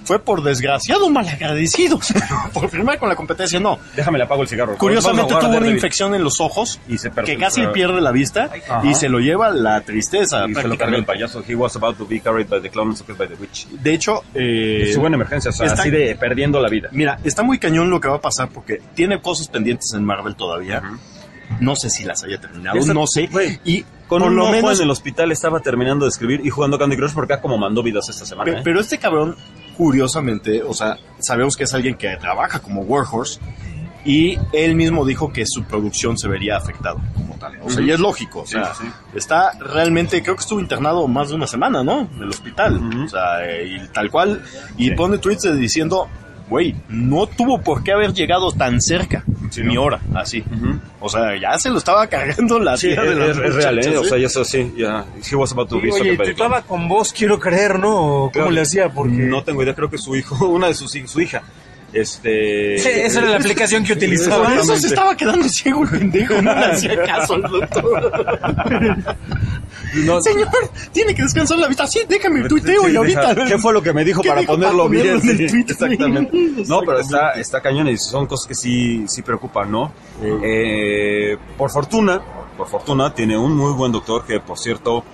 fue por desgraciado malagradecido por firmar con la competencia. No, déjame le apago el cigarro. Curiosamente tuvo una infección en los ojos y se que casi pierde la vista. Ajá. Y se lo lleva la tristeza. Y se lo carga el payaso. He was about to be carried by the clown and sucked by the witch. De hecho, eh, estuvo en emergencia, o sea, está, así de perdiendo la vida. Mira, está muy cañón lo que va a pasar porque tiene cosas pendientes en Marvel todavía. Uh-huh. No sé si las haya terminado, Esta, no sé. Wey, y con un ojo menos, en el hospital estaba terminando de escribir y jugando Candy Crush porque como mandó vidas esta semana. Pero, ¿eh? pero este cabrón, curiosamente, o sea, sabemos que es alguien que trabaja como Warhorse y él mismo dijo que su producción se vería afectada como tal. O sea, uh-huh. y es lógico. O sea, sí, sí. Está realmente, creo que estuvo internado más de una semana, ¿no? En el hospital. Uh-huh. O sea, eh, y tal cual. Y sí. pone tweets diciendo... Güey, no tuvo por qué haber llegado tan cerca, sí, mi hora, así. Uh-huh. O sea, ya se lo estaba cargando la sí, tía de es, es real, ¿eh? O sea, ya eso sí, ya. He was about to be Oye, trataba con vos, quiero creer, ¿no? ¿Cómo claro, le hacía? Porque no tengo idea, creo que su hijo, una de sus su hija. Este... Sí, esa era la aplicación que utilizaba. Por eso se estaba quedando ciego el pendejo, no le hacía caso al doctor. No, señor, tiene que descansar la vista. Sí, déjame el tuiteo y ahorita. ¿Qué fue lo que me dijo para dijo ponerlo para bien? Sí, exactamente. No, pero está, está cañón y son cosas que sí, sí preocupan, ¿no? Sí. Eh, por fortuna, por fortuna, tiene un muy buen doctor que, por cierto,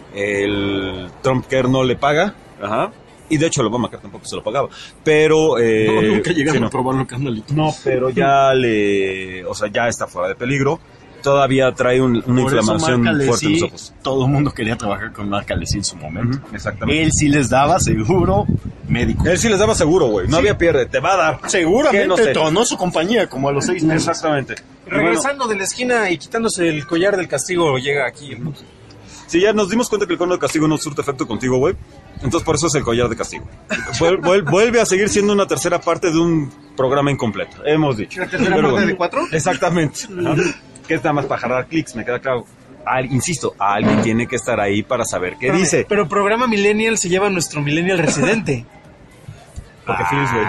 el Trump Care no le paga. Ajá. Y de hecho el Obamacare tampoco se lo pagaba. Pero... Eh, no, nunca llegaron sí, no. a probarlo, carnalito. No, pero ya le... O sea, ya está fuera de peligro. Todavía trae un, una Por inflamación fuerte sí, en los ojos. Todo el mundo quería trabajar con Marc Alessi en su momento. Uh-huh, exactamente. Él sí les daba seguro médico. Él sí les daba seguro, güey. No sí. había pierde. Te va a dar. Seguramente no sé. tronó su compañía como a los seis meses. Exactamente. Regresando bueno, de la esquina y quitándose el collar del castigo, llega aquí. ¿no? Sí, ya nos dimos cuenta que el cono de castigo no surte efecto contigo, güey. Entonces por eso es el collar de castigo. Vuel, vuelve a seguir siendo una tercera parte de un programa incompleto. Hemos dicho. ¿La tercera parte bueno, de cuatro? Exactamente. ¿No? Que es nada más para jalar clics, me queda claro. Al, insisto, alguien tiene que estar ahí para saber qué pero, dice. Pero programa Millennial se lleva nuestro Millennial residente. Porque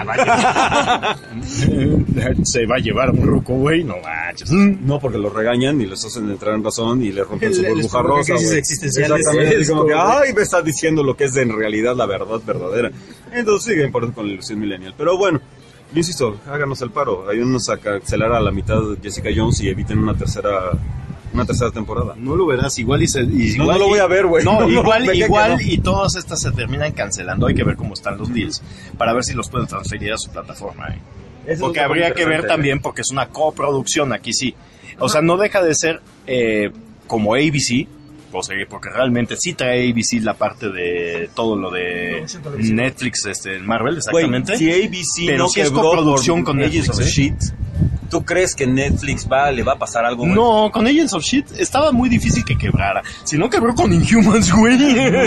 ah, güey. Se va a llevar un ruco, güey, no manches. No, porque los regañan y les hacen entrar en razón y les rompen su burbuja rosa, güey. Exactamente. Es como que, ay, me estás diciendo lo que es en realidad la verdad verdadera. Entonces siguen por con la ilusión millennial. Pero bueno, yo insisto, háganos el paro. Ayúdenos a cancelar a la mitad de Jessica Jones y eviten una tercera... Una tercera temporada. No lo verás, igual y se... Y, no, igual no lo voy a ver, güey. No, no, igual, no, igual no. y todas estas se terminan cancelando. Hay que ver cómo están los deals para ver si los pueden transferir a su plataforma. ¿eh? Porque habría que ver también, porque es una coproducción aquí sí. O sea, no deja de ser eh, como A B C, o sea, porque realmente sí trae A B C la parte de todo lo de Netflix, este, Marvel, exactamente. Wey, si A B C pero no si es coproducción con Netflix, Netflix, ¿eh? Shit, ¿tú crees que Netflix va, le va a pasar algo, güey? No, con Agents of Shit estaba muy difícil que quebrara. Si no quebró con Inhumans, güey.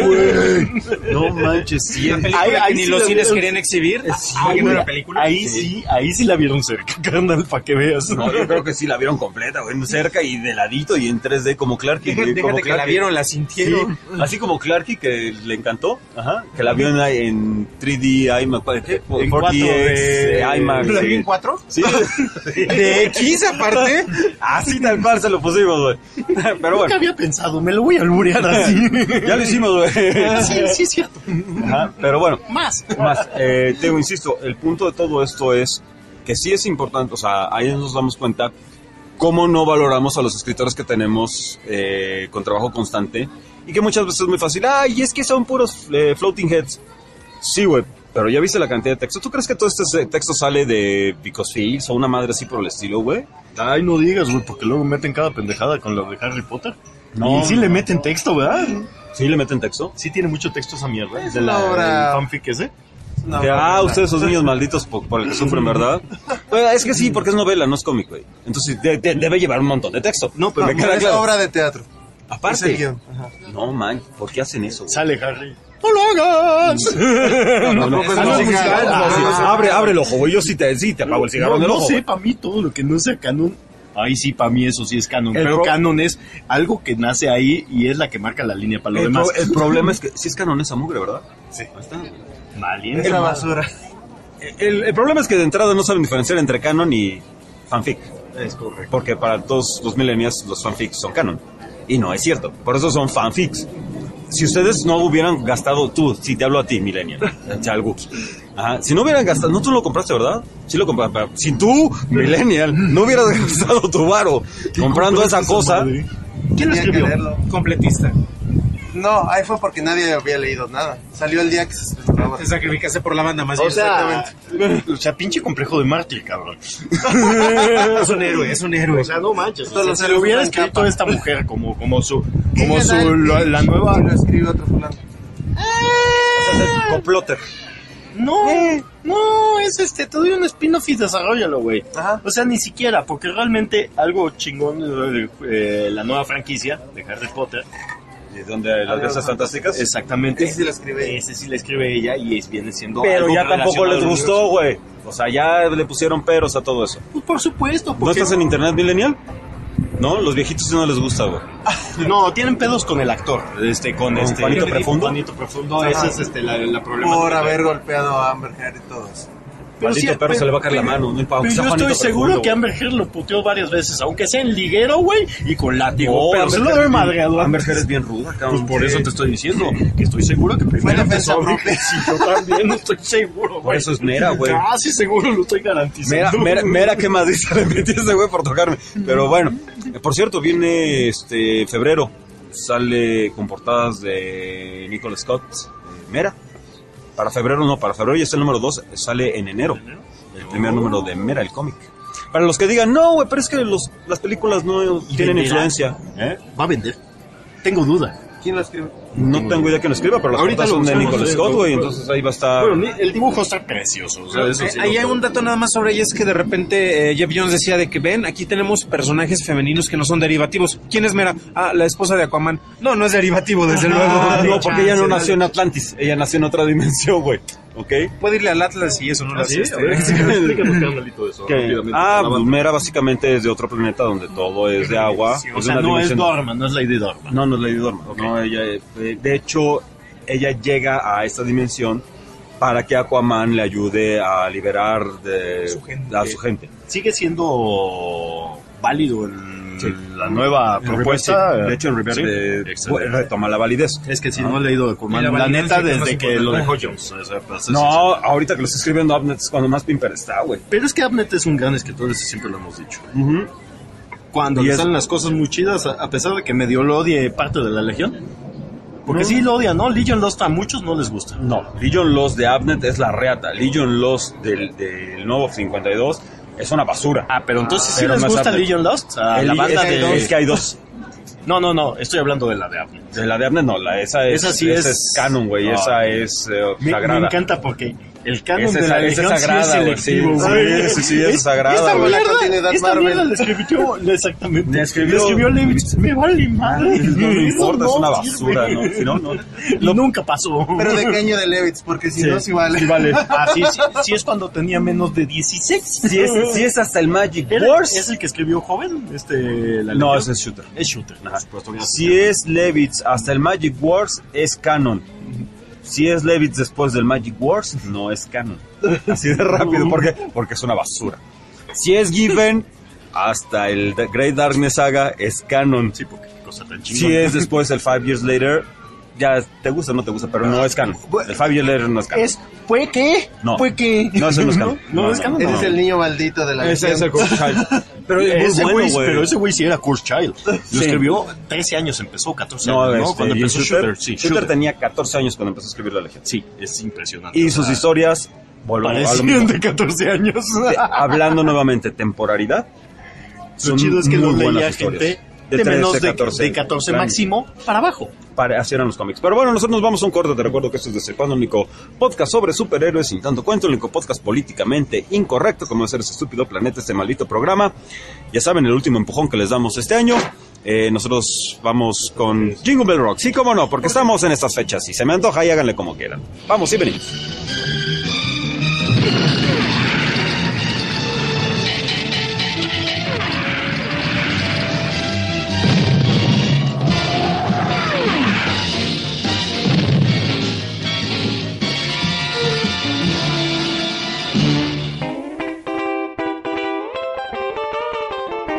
No manches, sí. La película ahí, que ahí ni sí los cines vieron... querían exhibir. Sí, ahí, la película. Ahí sí. sí, ahí sí la vieron cerca, carnal, para que veas. No, yo creo que sí la vieron completa, güey, cerca y de ladito y en tres D como Clarky. Déjate, como déjate que la vieron, la sintieron. Sí, así como Clarky que le encantó, ajá, que la vio en, en tres D IMAX, ¿qué? En cuatro D IMAX. ¿La vi en cuatro? Sí. De X aparte. Así tal cual se lo pusimos, güey. Pero Nunca bueno. había pensado, me lo voy a alburear así. Ya lo hicimos, güey. Sí, sí, es cierto. Ajá, pero bueno. Más. Más. Eh, te digo, insisto, el punto de todo esto es que sí es importante, o sea, ahí nos damos cuenta cómo no valoramos a los escritores que tenemos eh, con trabajo constante y que muchas veces es muy fácil. Ay, es que son puros eh, floating heads. Sí, güey. Pero ya viste la cantidad de texto. ¿Tú crees que todo este texto sale de Because Fields o una madre así por el estilo, güey? Ay, no digas, güey, porque luego meten cada pendejada con lo de Harry Potter. No, y sí no, le meten texto, ¿verdad? ¿Sí le meten texto? Sí tiene mucho texto esa mierda. Es de una la obra... fanfic ese. No, que, ah, no, ustedes esos niños malditos por, por el que sufren, ¿verdad? Pues, es que sí, porque es novela, no es cómic, güey. Entonces de, de, debe llevar un montón de texto. No, pero no, me queda es claro. obra de teatro. Aparte. Es Ajá. No, man, ¿por qué hacen eso, güey? Sale Harry. ¡No lo hagas! No, no, no, no, no, abre, abre el ojo, güey. Yo sí te, sí te apago el cigarro en el ojo. No sé, para mí todo lo que no sea canon. Ahí sí, para mí eso sí es canon. El pero pro... canon es algo que nace ahí y es la que marca la línea para lo el demás. Pro, el problema es que sí es canon esa mugre, ¿verdad? Sí. Ahí está. Valiente. Es la basura. El, el problema es que de entrada no saben diferenciar entre canon y fanfic. Es correcto. Porque para todos los millennials los fanfics son canon. Y no es cierto. Por eso son fanfics. Si ustedes no hubieran gastado, tú, si te hablo a ti, millennial, Chalguki, Ajá. Si no hubieran gastado, no tú lo compraste, ¿verdad? Sí lo compraste. Pero si tú, millennial, no hubieras gastado tu varo comprando esa cosa. ¿Quién lo escribió? Completista. No, ahí fue porque nadie había leído nada. Salió el día que se estrenaba. Te sacrificaste por la banda más O bien. sea, o sea, pinche complejo de mártir, cabrón. Es un héroe, es un héroe. O sea, no manches. Todos los Se héroes lo hubiera usan escrito capa. esta mujer como, como su, ¿Quién como es su, él? la, la nueva. Si lo escribe otro fulano. O sea, es el comploter. No, no, es este, te doy un spin-off y desarrollalo, güey. Ajá. O sea, ni siquiera, porque realmente algo chingón de eh, la nueva franquicia de Harry Potter. ¿Y dónde las bestias fantásticas? Exactamente. Ese sí lo escribe ella. Ese sí lo escribe ella y es, viene siendo Pero algo ya tampoco relacionado les al gustó, güey. O sea, ya le pusieron peros a todo eso. universo. Pues por supuesto, ¿No porque... estás en internet, millennial? No, los viejitos sí no les gusta, güey. No, tienen pedos con el actor, este, con, ¿Con este... Juanito Profundo? Juanito Profundo, Ajá. esa es este, la, la problemática. Por haber golpeado a Amber Heard y todo eso. Pero Maldito sí, perro, pero- se le va a caer la pero- mano. No importa, Pero que sea yo estoy Juanito seguro Profundo, que güey. Amber Heard lo puteó varias veces, aunque sea en liguero, güey, y con látigo. No, pero Amber se lo Heard debe es bien- madreado. Amber Heard es bien ruda, Pues cabrón. por eso te estoy diciendo, que estoy seguro que primero defensa empezó a propia. Sí, yo también no estoy seguro, güey. Por eso es mera, güey. Casi seguro lo estoy garantizando. Mera, mera, mera quemadiza le metí a ese güey por tocarme. Pero bueno, eh, por cierto, viene este febrero. Sale con portadas de Nicholas Scott. eh, Mera. Para febrero no, para febrero ya está el número dos. Sale en enero. El primer número de Mera, el cómic. Para los que digan, no, güey, pero es que los, las películas no tienen venderá? influencia. ¿Eh? Va a vender. Tengo duda. ¿Quién lo escribe? No tengo idea quién lo escriba, pero las Ahorita portadas lo son de buscamos, Nicholas eh, Scott, güey. lo- Entonces ahí va a estar. Bueno, ni- el dibujo está precioso. O sea, eso sí Eh, ahí lo hay puedo- un dato nada más sobre ella, es que de repente eh, Jeff Jones decía de que ven, aquí tenemos personajes femeninos que no son derivativos. ¿Quién es Mera? Ah, la esposa de Aquaman. No, no es derivativo, desde luego. Ah, no, porque ella no Chance, nació en Atlantis. Ella nació en otra dimensión, güey. ¿Ok? Puede irle al Atlas y eso no lo hace. ¿Sí? A ver, explícanos qué andalito de eso. ¿Qué? rápidamente. Ah, La pues banda. Mera básicamente es de otro planeta donde todo es de agua. Sí, Es o de sea, una no es dimensión- Dorma, no es Lady Dorma. No, no es Lady Dorma. No, ella, eh, de hecho, ella llega a esta dimensión para que Aquaman le ayude a liberar de, Su gente. a su gente. Sigue siendo válido en Sí. la nueva En propuesta. Reverse, sí. De hecho, en Reverse Sí. eh, Excelente. retoma la validez. Es que si no he leído Aquaman, Y la la, validancia, neta, que es más desde que lo importante. dejó Jones. O sea, para ser No, sincero. ahorita que lo está escribiendo Abnett es cuando más Pimper está, güey. Pero es que Abnett es un gran escritor, eso siempre lo hemos dicho. Ujú. Cuando Y le es- salen las cosas muy chidas, a a pesar de que medio lo odie parte de la Legión. Porque No. sí lo odian, ¿no? Legion Lost a muchos no les gusta. No, Legion Lost de Abnett es la reata. Legion Lost del, del nuevo cincuenta y dos es una basura. Ah, pero entonces sí Pero les no es gusta Abnett. Legion Lost. A El- la banda es, de... es que hay dos. No, no, no, estoy hablando de la de Abnett. De la de Abnett no, la, esa es, Esa sí esa es- canon, güey. No. Esa es eh, Me, sagrada. me encanta porque el canon Esa de es- la esa es Legión sagrada, sí es güey, sí, selectivo, sí, güey. sí, sí, es sagrada, Esta güey. mierda, Tiene Darth esta Marvel. mierda la escribió, exactamente. Le escribió- Le escribió Levitz. Me vale madre. No me Eso importa, es no una sirve. basura, ¿no? Si no, no. Y nunca pasó. Pero de qué año de Levitz, porque si Sí, no, sí vale. sí vale. Ah, sí, sí, sí es cuando tenía menos de dieciséis. Si es, si es hasta el Magic ¿Era- Wars. ¿Es el que escribió joven? Este, la No, Legión? ese es Shooter. Es Shooter, por supuesto. gracias. Si es Levitz hasta el Magic Wars, es canon. Si es Levitz después del Magic Wars, no es canon. Así de rápido, ¿por qué? Porque es una basura. Si es Given hasta el The Great Darkness Saga, es canon. Sí, porque qué cosa tan Si chingona. es después el Five Years Later, ya te gusta o no te gusta, pero no es canon. El Five Years Later no es canon. Es, ¿Fue qué? No. ¿Fue qué? No, ese no es canon. No, no es canon. Ese no. es el niño maldito de la Ese Legión. es el Curse Child. Pero es ese muy güey, bueno, güey. pero ese güey sí era Curse Child. Lo Sí. escribió trece años, empezó catorce No, años, ¿no? este, Cuando y empezó Shooter, Shooter, sí, Shooter Shooter. tenía catorce años cuando empezó a escribir la Legión. Sí, es impresionante. Y o sus sea, historias, vuelvo a lo parecían mismo. de catorce años. De- hablando nuevamente temporalidad, Lo son chido es que lo muy buenas leía historias. gente de, trece, menos de catorce, de catorce años. máximo para abajo. Para, así eran los cómics. Pero bueno, nosotros nos vamos a un corte. Te recuerdo que esto es Desde Cuándo, el único podcast sobre superhéroes sin tanto cuento, el único podcast políticamente incorrecto, como es ese estúpido planeta, este maldito programa. Ya saben, el último empujón que les damos este año. Eh, nosotros vamos con Jingle Bell Rock. Sí, cómo no, porque estamos en estas fechas. Si se me antoja, y háganle como quieran. Vamos y venimos.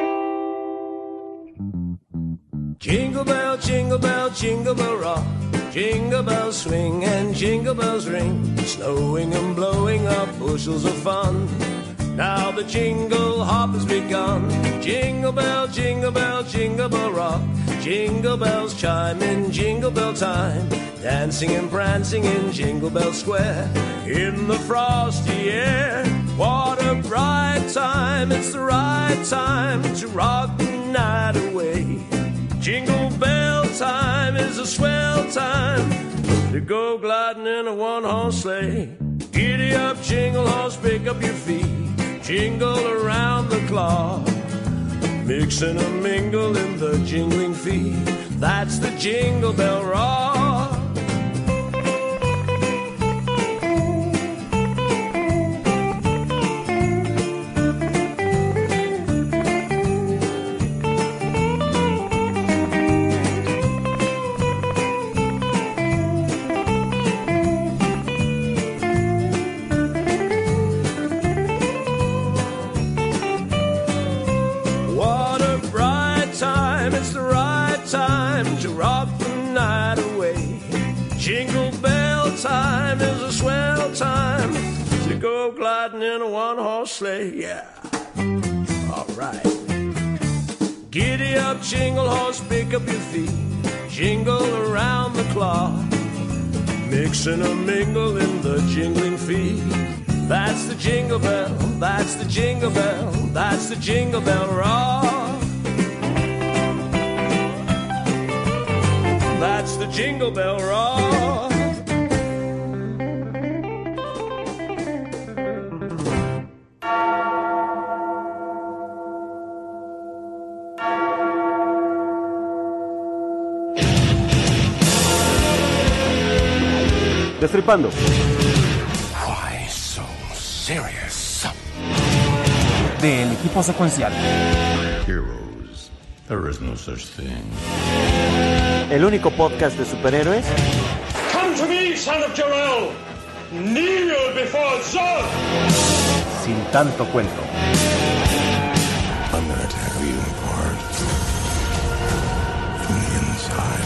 Jingle bell, jingle bell, jingle bell rock. Jingle bells swing and jingle bells ring, snowing and blowing up bushels of fun. Now the jingle hop has begun. Jingle bell, jingle bell, jingle bell rock. Jingle bells chime in jingle bell time, dancing and prancing in Jingle Bell Square. In the frosty air, what a bright time. It's the right time to rock the night away. Jingle bell time is a swell time to go gliding in a one-horse sleigh. Giddy up, jingle horse, pick up your feet, jingle around the clock, mix and a mingle in the jingling feet. That's the Jingle Bell Rock. Time is a swell time to go gliding in a one-horse sleigh, yeah. All right. Giddy up, jingle horse, pick up your feet, jingle around the clock, mix and a mingle in the jingling feet. That's the jingle bell, that's the jingle bell, that's the Jingle Bell Rock. That's the Jingle Bell Rock. Destripando. Why so serious? Del equipo secuencial. Heroes. There is no such thing. El único podcast de superhéroes. Come to me, son of Jor-El. Kneel before Zod. Sin tanto cuento. I'm gonna tear you apart from the inside.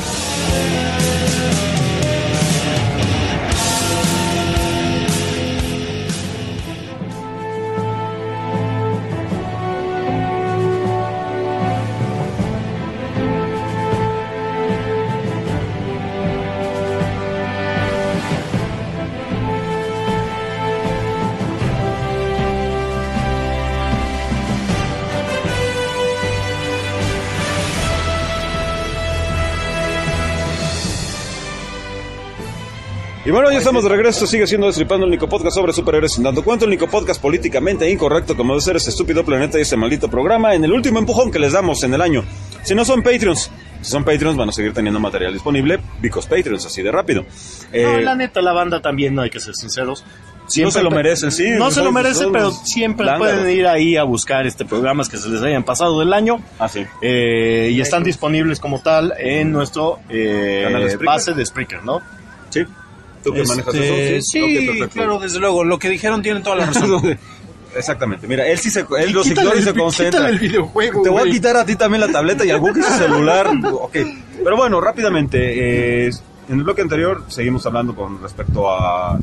Y bueno, ya estamos de regreso, sigue siendo Destripando, el único podcast sobre superhéroes sin tanto cuento, el único podcast políticamente incorrecto como debe ser este estúpido planeta y este maldito programa, en el último empujón que les damos en el año. Si no son Patreons, si son Patreons van a seguir teniendo material disponible, because Patreons, así de rápido. Eh, no, la neta, la banda también, no hay que ser sinceros. Siempre, no se lo merecen, sí. No se lo merecen, pero siempre lángaros. Pueden ir ahí a buscar este programas que se les hayan pasado del año. Ah, sí. Eh, y están disponibles como tal en nuestro eh, canal de base de Spreaker, ¿no? Sí. ¿Tú que este, manejas eso? Sí, sí okay, claro, desde luego. Lo que dijeron tienen toda la razón. Exactamente. Mira, él sí se, él los ignora y se concentra. El videojuego, Te voy güey. a quitar a ti también la tableta y algún que su celular. Ok. Pero bueno, rápidamente. Eh, en el bloque anterior seguimos hablando con respecto a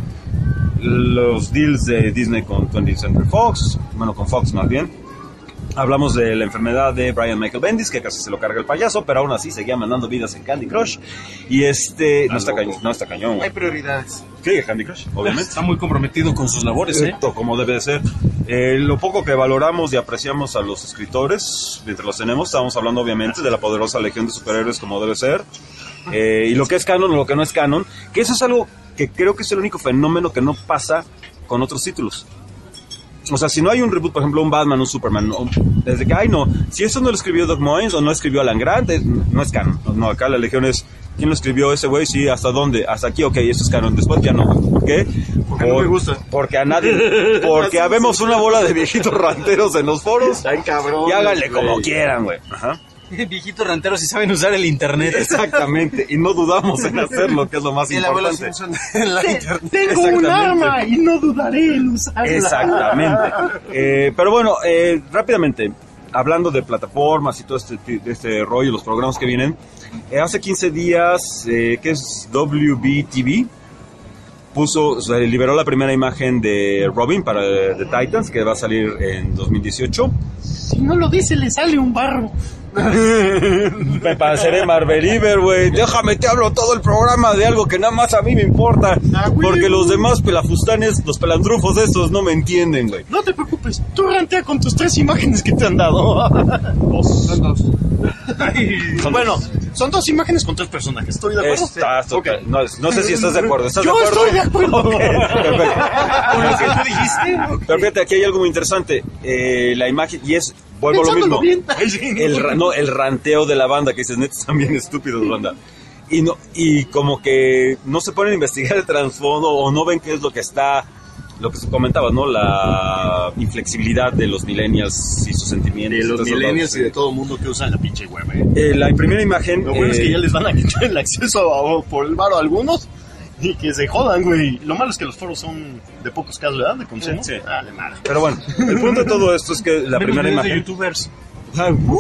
los deals de Disney con twentieth Century Fox. Bueno, con Fox más bien. Hablamos de la enfermedad de Brian Michael Bendis, que casi se lo carga el payaso, pero aún así seguía mandando vidas en Candy Crush. Y este... No está cañón, no está cañón. Hay prioridades. ¿Qué? Candy Crush, obviamente. Está muy comprometido con sus labores, ¿eh? Exacto, como debe de ser. Eh, lo poco que valoramos y apreciamos a los escritores, mientras los tenemos, estamos hablando obviamente de la poderosa legión de superhéroes como debe ser. Eh, y lo que es canon o lo que no es canon, que eso es algo que creo que es el único fenómeno que no pasa con otros títulos. O sea, si no hay un reboot, por ejemplo, un Batman, un Superman, no, desde que, ay, no, si eso no lo escribió Doug Moines o no escribió Alan Grant, es, no es canon. No, acá la Legión es, ¿quién lo escribió ese güey? Sí, ¿hasta dónde? Hasta aquí, ok, eso es canon. Después ya no. ¿Por qué? Porque Por, no me gusta. Porque a nadie, porque habemos una bola de viejitos ranteros en los foros. Ay, cabrón. Y háganle como quieran, güey. Ajá. Viejitos ranteros y saben usar el internet. Exactamente, y no dudamos en hacerlo, que es lo más y importante. En la internet. Tengo un arma y no dudaré en usarla. Exactamente. Eh, pero bueno, eh, rápidamente, hablando de plataformas y todo este, de este rollo, los programas que vienen, eh, hace quince días, eh, que es W B T V, puso, o sea, liberó la primera imagen de Robin para eh, The Titans, que va a salir en dos mil dieciocho. Si no lo dice, le sale un barro. Me pasaré Marveliver, güey. Déjame, te hablo todo el programa de algo que nada más a mí me importa. Ah, porque los demás pelafustanes, los pelandrufos estos, no me entienden, güey. No te preocupes, tú rantea con tus tres imágenes que te han dado. Dos. Son dos. Ay, son bueno, dos. Son dos imágenes con tres personajes. ¿Estoy de acuerdo? Estás, okay. no, no sé si estás de acuerdo. ¿Estás Yo de acuerdo? estoy de acuerdo. Okay, perfecto. Con lo que tú dijiste. Okay. Pero fíjate, aquí hay algo muy interesante. Eh, la imagen, y es, vuelvo a lo mismo. Bien. El, no, el ranteo de la banda, que dices, neta, están bien estúpidos, banda. Y, no, y como que no se ponen a investigar el trasfondo o no ven qué es lo que está, lo que se comentaba, ¿no? La inflexibilidad de los millennials y sus sentimientos. De los millennials y de todo el mundo que usa la pinche web. Eh. Eh, la primera imagen... Lo bueno eh, es que ya les van a quitar el acceso a, por el varo a algunos y que se jodan, güey. Lo malo es que los foros son de pocos casos, ¿verdad? De consumo. Sí. Ah, de madre. Pero bueno, el punto de todo esto es que la primera imagen... de youtubers. Ay, por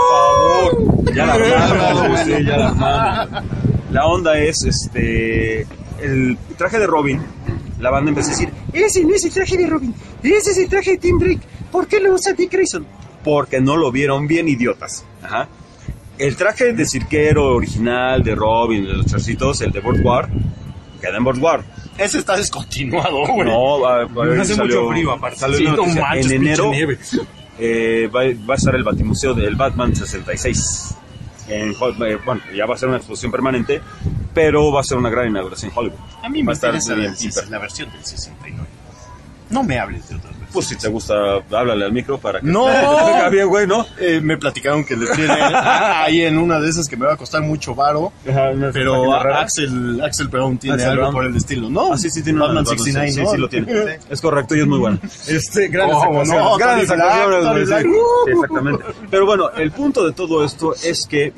favor, ya la armamos, sí, ya la armamos. La onda es, este, el traje de Robin, la banda empezó a decir, ese no es el traje de Robin, ese es el traje de Tim Drake, ¿por qué lo usa Dick Grayson? Porque no lo vieron bien, idiotas. Ajá. El traje de cirquero original de Robin, de los chorcitos, el de World War, queda en World War. Ese está descontinuado, güey. No, a, a ver, hace salió, mucho frío, aparte. Salió sí, una no noticia, manches, en enero. nieve. Eh, va, va a estar el Batimuseo del Batman sesenta y seis. En, bueno, ya va a ser una exposición permanente, pero va a ser una gran inauguración en Hollywood. A mí me va a estar interesa bien, la, la versión del sesenta y nueve. No me hables de otras versiones. Pues si te gusta, háblale al micro para que no. te venga bien, güey, ¿no? Eh, me platicaron que les tiene ahí en una de esas que me va a costar mucho varo. Ajá, pero Axel, Axel Brown tiene Axel algo Brown. por el estilo, ¿no? Ah, sí, sí, tiene Batman una sesenta y nueve, sí, ¿no? sí, sí, lo tiene. Es correcto y es muy bueno. Este, grandes Oh, actuaciones, no, grandes Tony actuaciones, Black, güey, Tony sí. Black. Sí, exactamente. Pero bueno, el punto de todo esto es que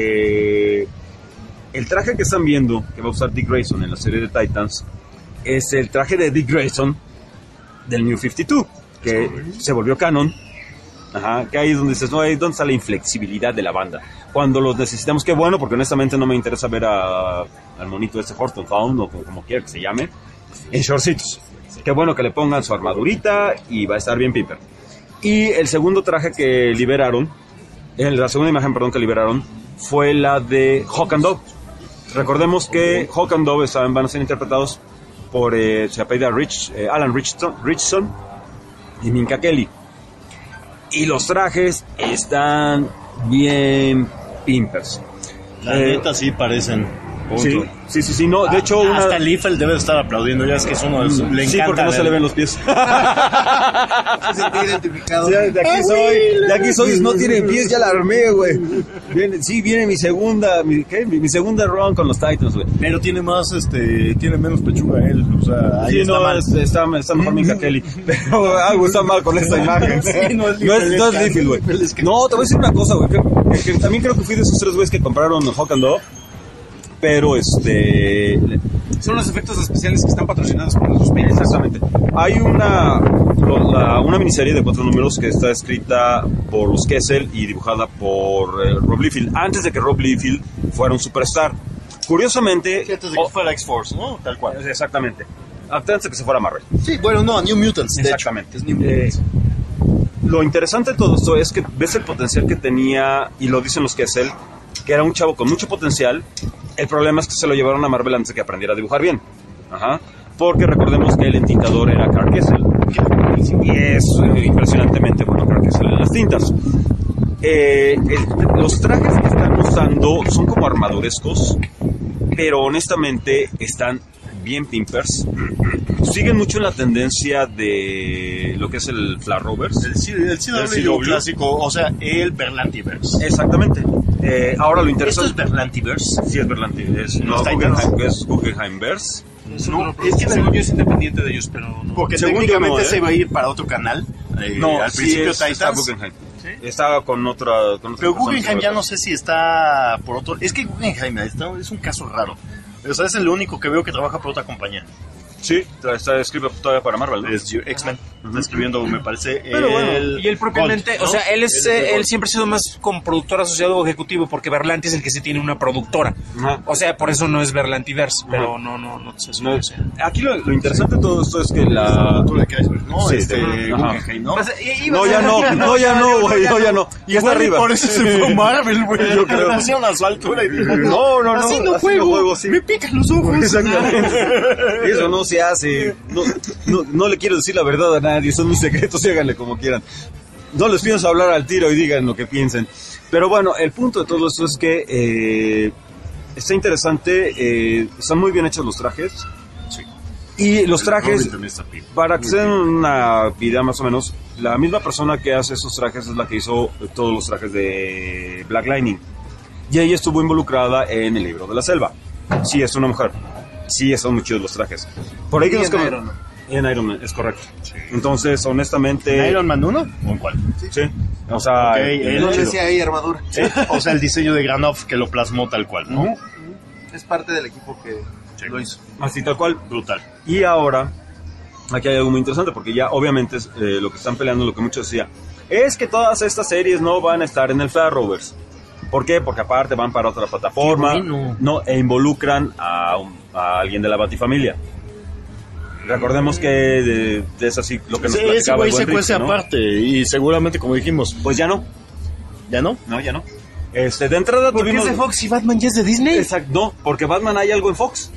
eh, el traje que están viendo, que va a usar Dick Grayson en la serie de Titans, es el traje de Dick Grayson del New cincuenta y dos, que se volvió canon. Ajá, que ahí es donde dices, no, ahí es donde está la inflexibilidad de la banda. Cuando los necesitamos, qué bueno, porque honestamente no me interesa ver a, al monito este Horton Found, o como, como quiera que se llame, en shortcitos. Qué bueno que le pongan su armadurita y va a estar bien piper. Y el segundo traje que liberaron, la segunda imagen, perdón, que liberaron, fue la de Hawk and Dove. Recordemos que Hawk and Dove saben, van a ser interpretados por, eh, se apellida Rich, eh, Alan Richardson, Richardson y Minka Kelly. Y los trajes están bien pimpers. La eh, neta sí parecen. Sí, sí, sí, sí, no, de hecho... Hasta una... el Liefeld debe estar aplaudiendo, ya es que es uno de sus... Le sí, encanta porque no ver. se le ven los pies. Se sentí identificado. Sí, de aquí soy, de aquí soy, no tiene pies, ya la armé, güey. Viene, sí, viene mi segunda, mi, ¿qué? Mi, mi segunda run con los Titans, güey. Pero tiene más, este, tiene menos pechuga él, o sea, ahí Sí, está no, mal. es- está, está mejor Minka Kelly. Pero algo está mal con esta imagen. Sí, no es no es, Liefeld, no es es Liefeld, güey. Liefeld, es que- No, te voy a decir una cosa, güey. Que, que también creo que fui de esos tres güeyes que compraron Hawk and Dove. Pero este... Son los efectos especiales que están patrocinados por los Phoenix. Exactamente. Hay una, lo- la- una miniserie de cuatro números que está escrita por los Kessel y dibujada por eh, Rob Liefeld, antes de que Rob Liefeld fuera un superstar. Curiosamente... Sí, antes de que fuera X-Force, ¿no? Tal cual. Exactamente. Antes de que se fuera Marvel. Sí, bueno, no, a New Mutants, de Exactamente. hecho. Es New Mutants. Eh, lo interesante de todo esto es que ves el potencial que tenía, y lo dicen los Kessel, que era un chavo con mucho potencial. El problema es que se lo llevaron a Marvel antes de que aprendiera a dibujar bien. Ajá. Porque recordemos que el entintador era Carl Kessel. Y es eh, impresionantemente bueno Carl Kessel en las tintas. Eh, el- los trajes que están usando son como armadurescos, pero honestamente están bien pimpers. Siguen mucho en la tendencia de lo que es el Flash Rovers. El, C- el C W clásico, o sea, el Berlantiverse. Exactamente. Eh, ahora lo ¿Esto interesante... es Berlantiverse? Sí, es Berlanti. Es, no, Los Titans. Guggenheim, es Guggenheimverse. No, es que según yo es independiente de ellos, pero no. Porque Según yo técnicamente no, ¿eh? se iba a ir para otro canal. Eh, No, al sí principio es, está Titans. Guggenheim. Estaba con otra... Con otra Pero persona, Guggenheim pero- ya no sé si está por otro... Es que Guggenheim está- es un caso raro. O sea, es el único que veo que trabaja por otra compañía. Sí, está escrito todavía para Marvel, ¿no? Es X-Men. Está escribiendo, me parece, Pero bueno, el y él propiamente, Gold, ¿no? o sea, él es El- eh, el él siempre ha sido más como productor asociado o ejecutivo, porque Berlanti es el que sí tiene una productora. Ajá. O sea, por eso no es Berlantiverse, pero no, no, no sé si No, no sé. aquí lo, lo interesante de todo esto es que la... Tú le caes, ¿no? Sí, este, de- ajá. Guggenheim, ¿no? Pues, i- iba No, a ya ser- no, no, ya no, güey, no, ya no. Ya está Igual y arriba. por eso se fue Marvel, güey. Yo creo. Nacieron a su altura y dijo, No, no, no, así no así juego, no juego, sí. me pican los ojos. Exactamente. Eso no se hace. No, no, no le quiero decir la verdad a nadie, son mis secretos y háganle como quieran. No les pienso hablar al tiro y digan lo que piensen. Pero bueno, el punto de todo esto es que eh, está interesante, eh, están muy bien hechos los trajes. Sí. Y los trajes, Robin también está bien. para que se den una idea más o menos, la misma persona que hace esos trajes es la que hizo todos los trajes de Black Lightning. Y ella estuvo involucrada en el libro de la selva. Sí, es una mujer. Sí, son muy chidos los trajes. Por ahí Y que nos en com- Iron Man. En Iron Man, es correcto. Entonces, honestamente... ¿En Iron Man uno? ¿O en cuál? Sí. O sea, Ok, el- él- No el chido. decía ahí armadura. Sí, o sea, el diseño de Granoff que lo plasmó tal cual, ¿no? Es parte del equipo que lo hizo. Así tal cual. Brutal. Y ahora, aquí hay algo muy interesante, porque ya obviamente es, eh, lo que están peleando, lo que muchos decían, es que todas estas series no van a estar en el Flash-Rovers. ¿Por qué? Porque aparte van para otra plataforma, Qué bueno. no, e involucran a, un- a alguien de la Batifamilia. Recordemos que de, de eso sí, lo que nos Sí, ese platicaba güey el se buen cuece Ricky, ¿no? aparte y seguramente, como dijimos, Pues ya no, ¿ya no? no, ya no. Este, de entrada ¿Por qué es tuvimos... de Fox y Batman ya es de Disney? Exacto, no, porque Batman hay algo en Fox.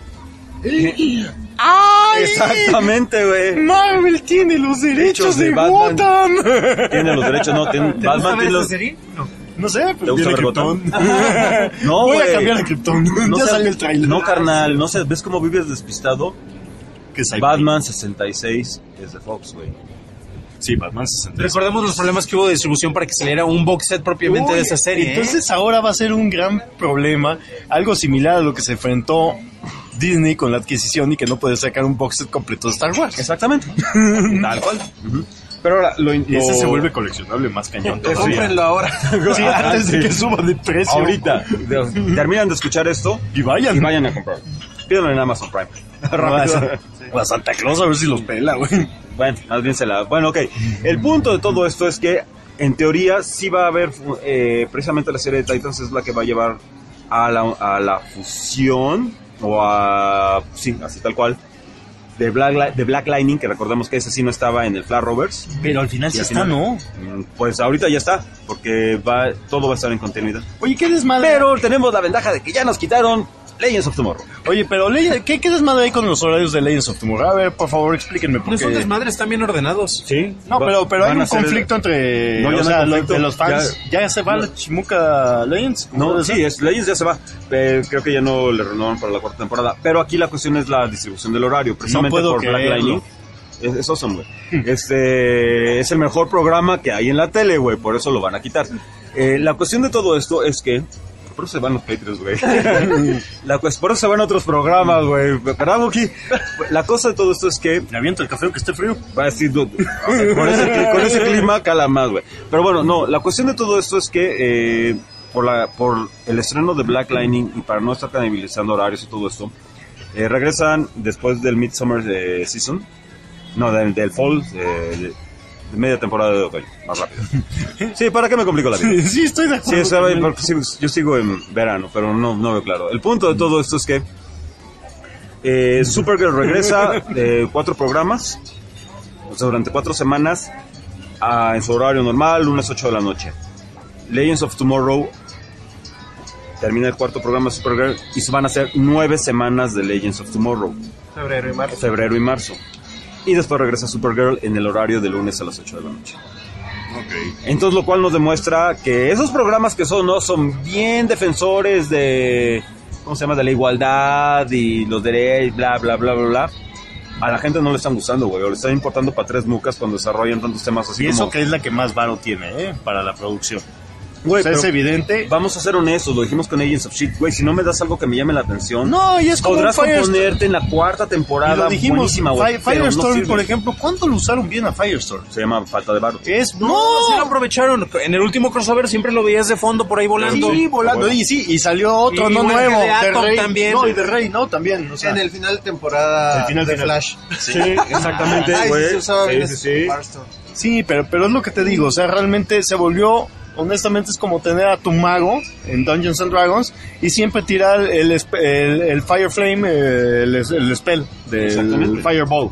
¡Ay! Exactamente, güey. Marvel tiene los derechos de, de Batman. Gotham. Tiene los derechos, no, tiene, ¿Te gusta Batman ver tiene esa los... serie? No. No sé, ¿Te pero gusta viene ver Krypton. No, Voy güey. a cambiar a Krypton. No ya sé- salió el trailer. No, carnal, no sé, ¿ves cómo vives despistado? Que es ahí. Batman sesenta y seis es de Fox, güey. Sí, Batman sesenta y seis. Recordemos los problemas que hubo de distribución para que saliera un box set propiamente de Uy, esa serie. ¿eh? Entonces ahora va a ser un gran problema, algo similar a lo que se enfrentó Disney con la adquisición y que no puede sacar un box set completo de Star Wars. Exactamente. Tal cual. Ujú. Pero ahora, lo, Y ese lo- se vuelve coleccionable más cañón. Eso sí. Cómprenlo ahora. Sí, antes de que suba de precio. Ahorita, de- terminan de escuchar esto Y vayan. y vayan a comprar. Pídanlo en Amazon Prime. Rápido. O a Santa Claus a ver si los pela, güey. Bueno, más bien se la... Bueno, ok. El punto de todo esto es que, en teoría, sí va a haber... eh, precisamente la serie de Titans es la que va a llevar a la, a la fusión, o a... Sí, así tal cual, de Black, Li- de Black Lightning, que recordemos que ese sí no estaba en el Flash Rovers. Pero al final Y sí al está, final- ¿no? Mm, Pues ahorita ya está, porque va todo va a estar en continuidad. Oye, ¿qué desmadre? Pero tenemos la ventaja de que ya nos quitaron Legends of Tomorrow. Oye, pero Le- ¿qué, qué desmadre hay con los horarios de Legends of Tomorrow? A ver, por favor, explíquenme. No Porque... son desmadres, están bien ordenados. Sí. No, pero, pero hay Van a un ser- conflicto entre No, ya o no hay sea, lo- conflicto. de los fans. ¿Ya, se va no. la Chimuca Legends? ¿Cómo No, debe sí, ser? es, Legends ya se va. Eh, creo que ya no le renovan para la cuarta temporada. Pero aquí la cuestión es la distribución del horario. Precisamente puedo por Black creerlo. Lightning. Es, es awesome, güey. Este es el mejor programa que hay en la tele, güey. Por eso lo van a quitar. Eh, la cuestión de todo esto es que... Por eso se van los Patriots, güey. La cues- por eso se van otros programas, güey. Karabuki. La cosa de todo esto es que... Le aviento el café aunque esté frío. Va a decir, dude, ok, con, ese, cli- con ese clima cala más, güey. Pero bueno, no, la cuestión de todo esto es que eh, por, la, por el estreno de Black Lightning y para no estar canibalizando horarios y todo esto, eh, regresan después del Midsummer eh, Season, no, del, del Fall, eh, de, de media temporada de otoño, más rápido. Sí, ¿para qué me complico la vida? Sí, estoy de acuerdo. Sí, sabe, con él. porque sí, yo sigo en verano, pero no, no veo claro. El punto de todo esto es que eh, Supergirl regresa de cuatro programas, o sea, durante cuatro semanas, a, en su horario normal, lunes ocho de la noche. Legends of Tomorrow termina el cuarto programa de Supergirl y se van a hacer nueve semanas de Legends of Tomorrow, Febrero y marzo. febrero y marzo. Y después regresa Supergirl en el horario de lunes a las ocho de la noche. Entonces, lo cual nos demuestra que esos programas que son, ¿no? Son bien defensores de, ¿cómo se llama? De la igualdad y los derechos, bla, bla, bla, bla, bla. A la gente no le están gustando, güey. O le están importando para tres mucas cuando desarrollan tantos temas así Y eso como... que es la que más varo tiene, ¿eh? Para la producción. Güey, o sea, es pero evidente. Vamos a ser honestos, lo dijimos con Agents of Shield, güey, si no me das algo que me llame la atención, No, y es como podrás un Firestorm. componerte en la cuarta temporada, Y lo dijimos, buenísima, güey, Fi- pero no Firestorm, sirve. por ejemplo, ¿cuánto lo usaron bien a Firestorm? Se llama falta de varo. Es, No, no, sí lo aprovecharon. En el último crossover siempre lo veías de fondo por ahí volando. Sí, volando, Bueno. y sí, y salió otro, Y no igual que nuevo, de Atom Rey, también. no, y de Rey, no, también, o sea, En el final de temporada El final de final. Flash. Sí, exactamente, Ay, sí, güey. se usaba Sí, bien sí, ese sí. Firestorm. sí, pero, pero es lo que te digo, o sea, realmente se volvió, honestamente es como tener a tu mago en Dungeons and Dragons y siempre tirar el, espe- el, el Fire Flame, eh, el, el spell del Exactamente. Fireball.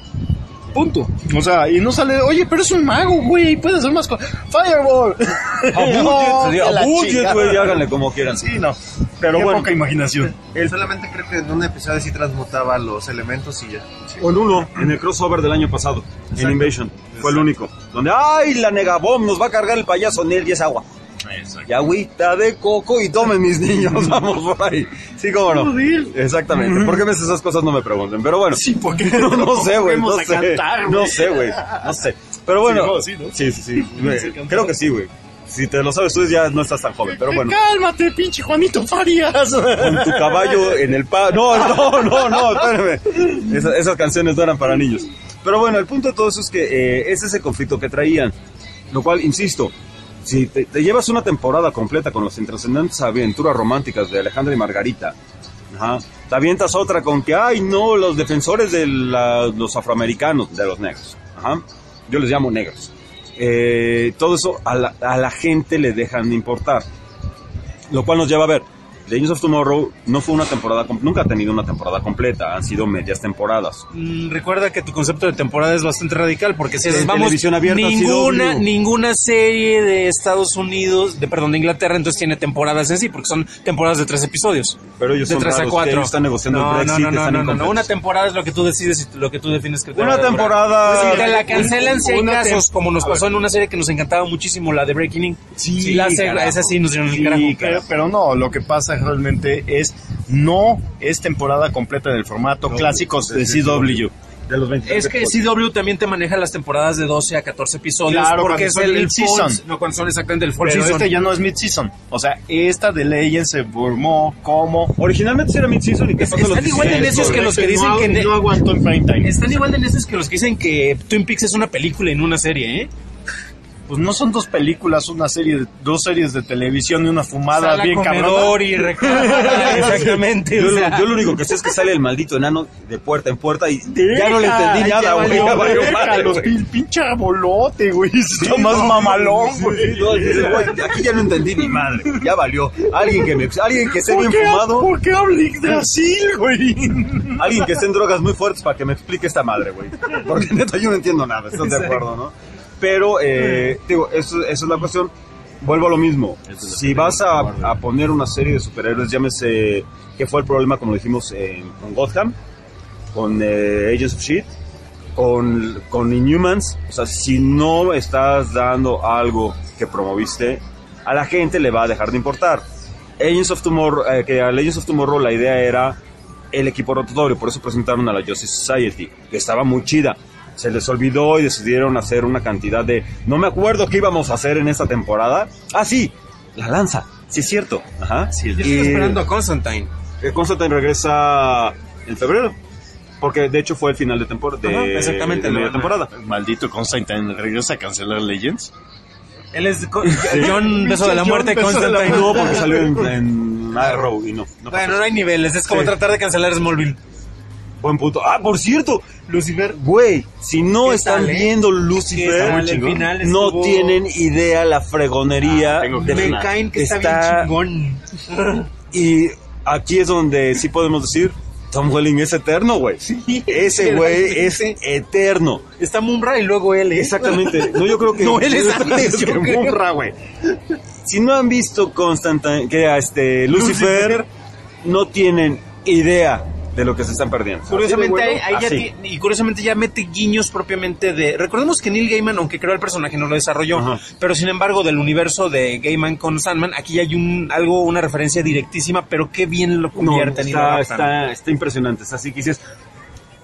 Punto. O sea, y no sale, oye, pero es un mago, güey, puede hacer más cosas. Fireball. A No, budget, sería, que la a budget, chingada. güey, y háganle como quieran. Sí, no. Pero Qué bueno, poca imaginación. Él solamente creo que en un episodio sí transmutaba los elementos y ya. o en uno, en el crossover del año pasado, en Exacto. Invasion, fue el único. Donde, ay, la negabomb, nos va a cargar el payaso Nel y es agua. Y agüita de coco y tomen mis niños, vamos por ahí. Sí, cómo no. Exactamente. ¿Por qué ves esas cosas? No me pregunten. Pero bueno. Sí, porque no, no sé, güey. No volvemos a sé. cantar, güey. No sé, güey. No sé. Pero bueno. Sí, no, sí, ¿no? Sí, sí, sí. Güey, creo que sí, güey. Si te lo sabes tú, ya no estás tan joven. Pero bueno. Cálmate, pinche Juanito Farias. Con tu caballo en el pa... No, no, no, no, espérame. Esa- esas canciones no eran para niños. Pero bueno, el punto de todo eso es que eh, es ese conflicto que traían. Lo cual, insisto, si te, te llevas una temporada completa con las intrascendentes aventuras románticas de Alejandra y Margarita, ajá, te avientas otra con que, ay, no, los defensores de la- los afroamericanos, de los negros, ajá, yo les llamo negros. Eh, todo eso a la, a la gente le dejan de importar. Lo cual nos lleva a ver, Legends of Tomorrow no fue una temporada, com- nunca ha tenido una temporada completa, han sido medias temporadas. Mm, Recuerda que tu concepto de temporada es bastante radical porque si De dices, vamos, televisión abierta, ninguna, C W. ninguna serie de Estados Unidos, de perdón, de Inglaterra, entonces tiene temporadas en sí, porque son temporadas de tres episodios. Pero ellos de son tres a raros, que cuatro. ellos están negociando no, el Brexit, no, no, no, están no, no, no, incompletos. una temporada es lo que tú decides y lo que tú defines que te Una va a durar. temporada- Pues si te la cancelan si hay Una casos, tem- como nos a pasó ver. en una serie que nos encantaba muchísimo, la de Breaking In. Sí, la se- carajo. esa sí nos dieron el Sí, carajo. pero, pero no, lo que pasa realmente es, no es temporada completa del formato clásicos de C W. De los veintitrés Es que episodios. C W también te maneja las temporadas de doce a catorce episodios. Claro, porque cuando es son el, el mid-season. fall- No, cuando son exactamente el fall Pero season. este ya no es mid-season. O sea, esta de Legends se formó como... Originalmente sí era mid-season y que pasa los Están igual de dieciséis, necios que los que dicen no, que... no aguantó en prime time. Están igual de necios que los que dicen que Twin Peaks es una película y no una serie, ¿eh? Pues no son dos películas, una serie, de- dos series de televisión y una fumada Sala, bien comedor cabrona. y recámara, exactamente. Yo, o lo- sea. yo lo único que sé es que sale el maldito enano de puerta en puerta y ya no le Deja, entendí ya nada, güey. valió, Ya valió deja, madre, los güey. pin- pinche arbolote, güey. Está Sí, más no, mamalón, sí, güey. sí, no, dices, güey, aquí ya no entendí ni madre, güey, ya valió. Alguien que me, alguien que esté ¿Por bien qué- fumado, ¿Por qué habla Yggdrasil, güey? alguien que esté en drogas muy fuertes para que me explique esta madre, güey. Porque neta yo no entiendo nada, ¿estás de acuerdo, no? Pero, eh, digo, eso, eso es la cuestión. Vuelvo a lo mismo. Si vas a, a poner una serie de superhéroes, llámese, ¿qué fue el problema, como lo dijimos, en, con Gotham? Con eh, Agents of S H I E L D, con, con Inhumans. O sea, si no estás dando algo que promoviste, a la gente le va a dejar de importar. Agents of Tomorrow, eh, que a Legends of Tomorrow la idea era el equipo rotatorio, por eso presentaron a la Justice Society, que estaba muy chida. Se les olvidó y decidieron hacer una cantidad de... No me acuerdo qué íbamos a hacer en esta temporada. Ah, sí, la lanza. Sí, es cierto. Ajá. Yo estoy esperando a Constantine. Eh, Constantine regresa en febrero. Porque de hecho fue el final de temporada. De, Ajá, exactamente, de media lo- temporada. Maldito Constantine, regresa a cancelar Legends. Él es Co- John Beso de la John Muerte Beso de la Constantine. No, porque salió en, en Arrow y no. no pasó. Bueno, no hay niveles, es como Sí. tratar de cancelar Smallville. Buen punto. Ah, por cierto, Lucifer. güey, si no ¿Qué están tal, eh? viendo ¿Qué Lucifer, tal? El final no estuvo- tienen idea la fregonería Ah, tengo que de Me ver. caen que está, bien chingón. Y aquí es donde sí podemos decir, Tom Welling es eterno, güey. Ese güey es eterno. Está Mumra y luego él. ¿eh? Exactamente. No, yo creo que No, él es antes, es yo que creo. Mumra, güey. Si no han visto Constantine, que a este Lucifer, no tienen idea de lo que se están perdiendo. Curiosamente, ahí, ahí ya Así. ti- y curiosamente ya mete guiños propiamente de... Recordemos que Neil Gaiman, aunque creó el personaje, no lo desarrolló, Ajá. pero sin embargo del universo de Gaiman con Sandman, aquí hay un algo, una referencia directísima, pero qué bien lo No, convierten y lo está, adaptan. está, está impresionante. Es así que dices,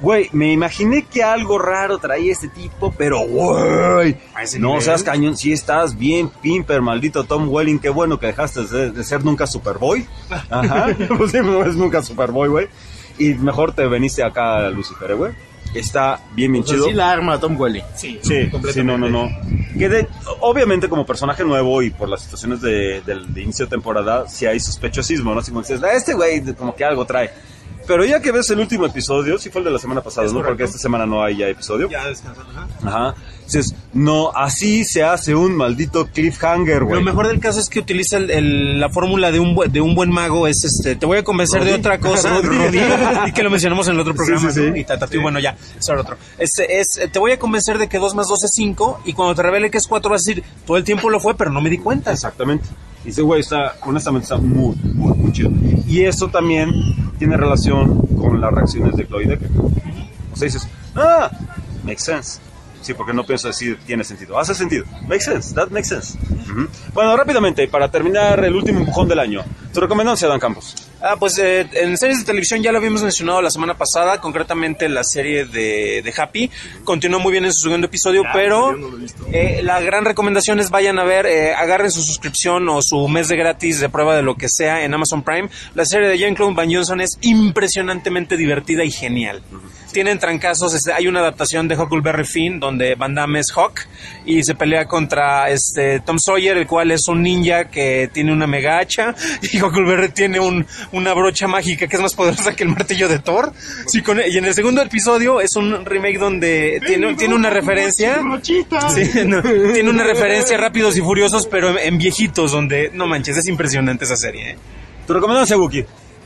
güey, me imaginé que algo raro traía este tipo, pero güey, no nivel. seas cañón, si estás bien pimper, maldito Tom Welling, qué bueno que dejaste de, de ser nunca Superboy. Ajá, pues sí, no es nunca Superboy, güey. Y mejor te veniste acá a Lucifer, güey. Está bien, bien O sea, chido. sí la arma Tom Welling. Sí, Sí, sí, no, no, no. Que de, obviamente como personaje nuevo y por las situaciones de, de, de inicio de temporada, sí hay sospechosismo, ¿no? Así como dices, "Ah, este güey como que algo trae". Pero ya que ves el último episodio, sí fue el de la semana pasada, Es ¿no? correcto. Porque esta semana no hay ya episodio. Ya descansando. Ajá. Ajá. Dices, no, así se hace un maldito cliffhanger, güey. Lo mejor del caso es que utiliza el, el- la fórmula de un, bu- de un buen mago, es este, te voy a convencer de Rodí. otra cosa, Rodí. Rodí, y que lo mencionamos en el otro programa, Sí, sí, sí. ¿no? Y tatatú, bueno, ya, eso era otro. Este, es, te voy a convencer de que dos más dos es cinco, y cuando te revele que es cuatro vas a decir, todo el tiempo lo fue, pero no me di cuenta. Exactamente. Y ese güey está, honestamente, está muy, muy, muy chido. Y eso también tiene relación con las reacciones de Chloe Decker. O sea, dices, ah, makes sense. Sí, porque no pienso decir tiene sentido. Hace sentido. Makes sense. That makes sense. Ujú. Bueno, rápidamente, para terminar el último empujón del año. Tu recomendación, Dan Campos. Ah, pues eh, en series de televisión ya lo habíamos mencionado la semana pasada, concretamente la serie de, de Happy. Continuó muy bien en su segundo episodio, pero eh, la gran recomendación es vayan a ver, eh, agarren su suscripción o su mes de gratis de prueba de lo que sea en Amazon Prime. La serie de Jean-Claude Van Johnson es impresionantemente divertida y genial. Tienen trancazos, este, hay una adaptación de Huckleberry Finn donde Van Damme es Huck y se pelea contra este Tom Sawyer, el cual es un ninja que tiene una mega hacha, y Huckleberry tiene un, una brocha mágica que es más poderosa que el martillo de Thor. Sí, con, y en el segundo episodio es un remake donde tiene, tiene una referencia, sí, no, tiene una referencia a Rápidos y Furiosos, pero en, en viejitos, donde no manches, es impresionante esa serie, ¿eh? Tu recomendación, Wookie.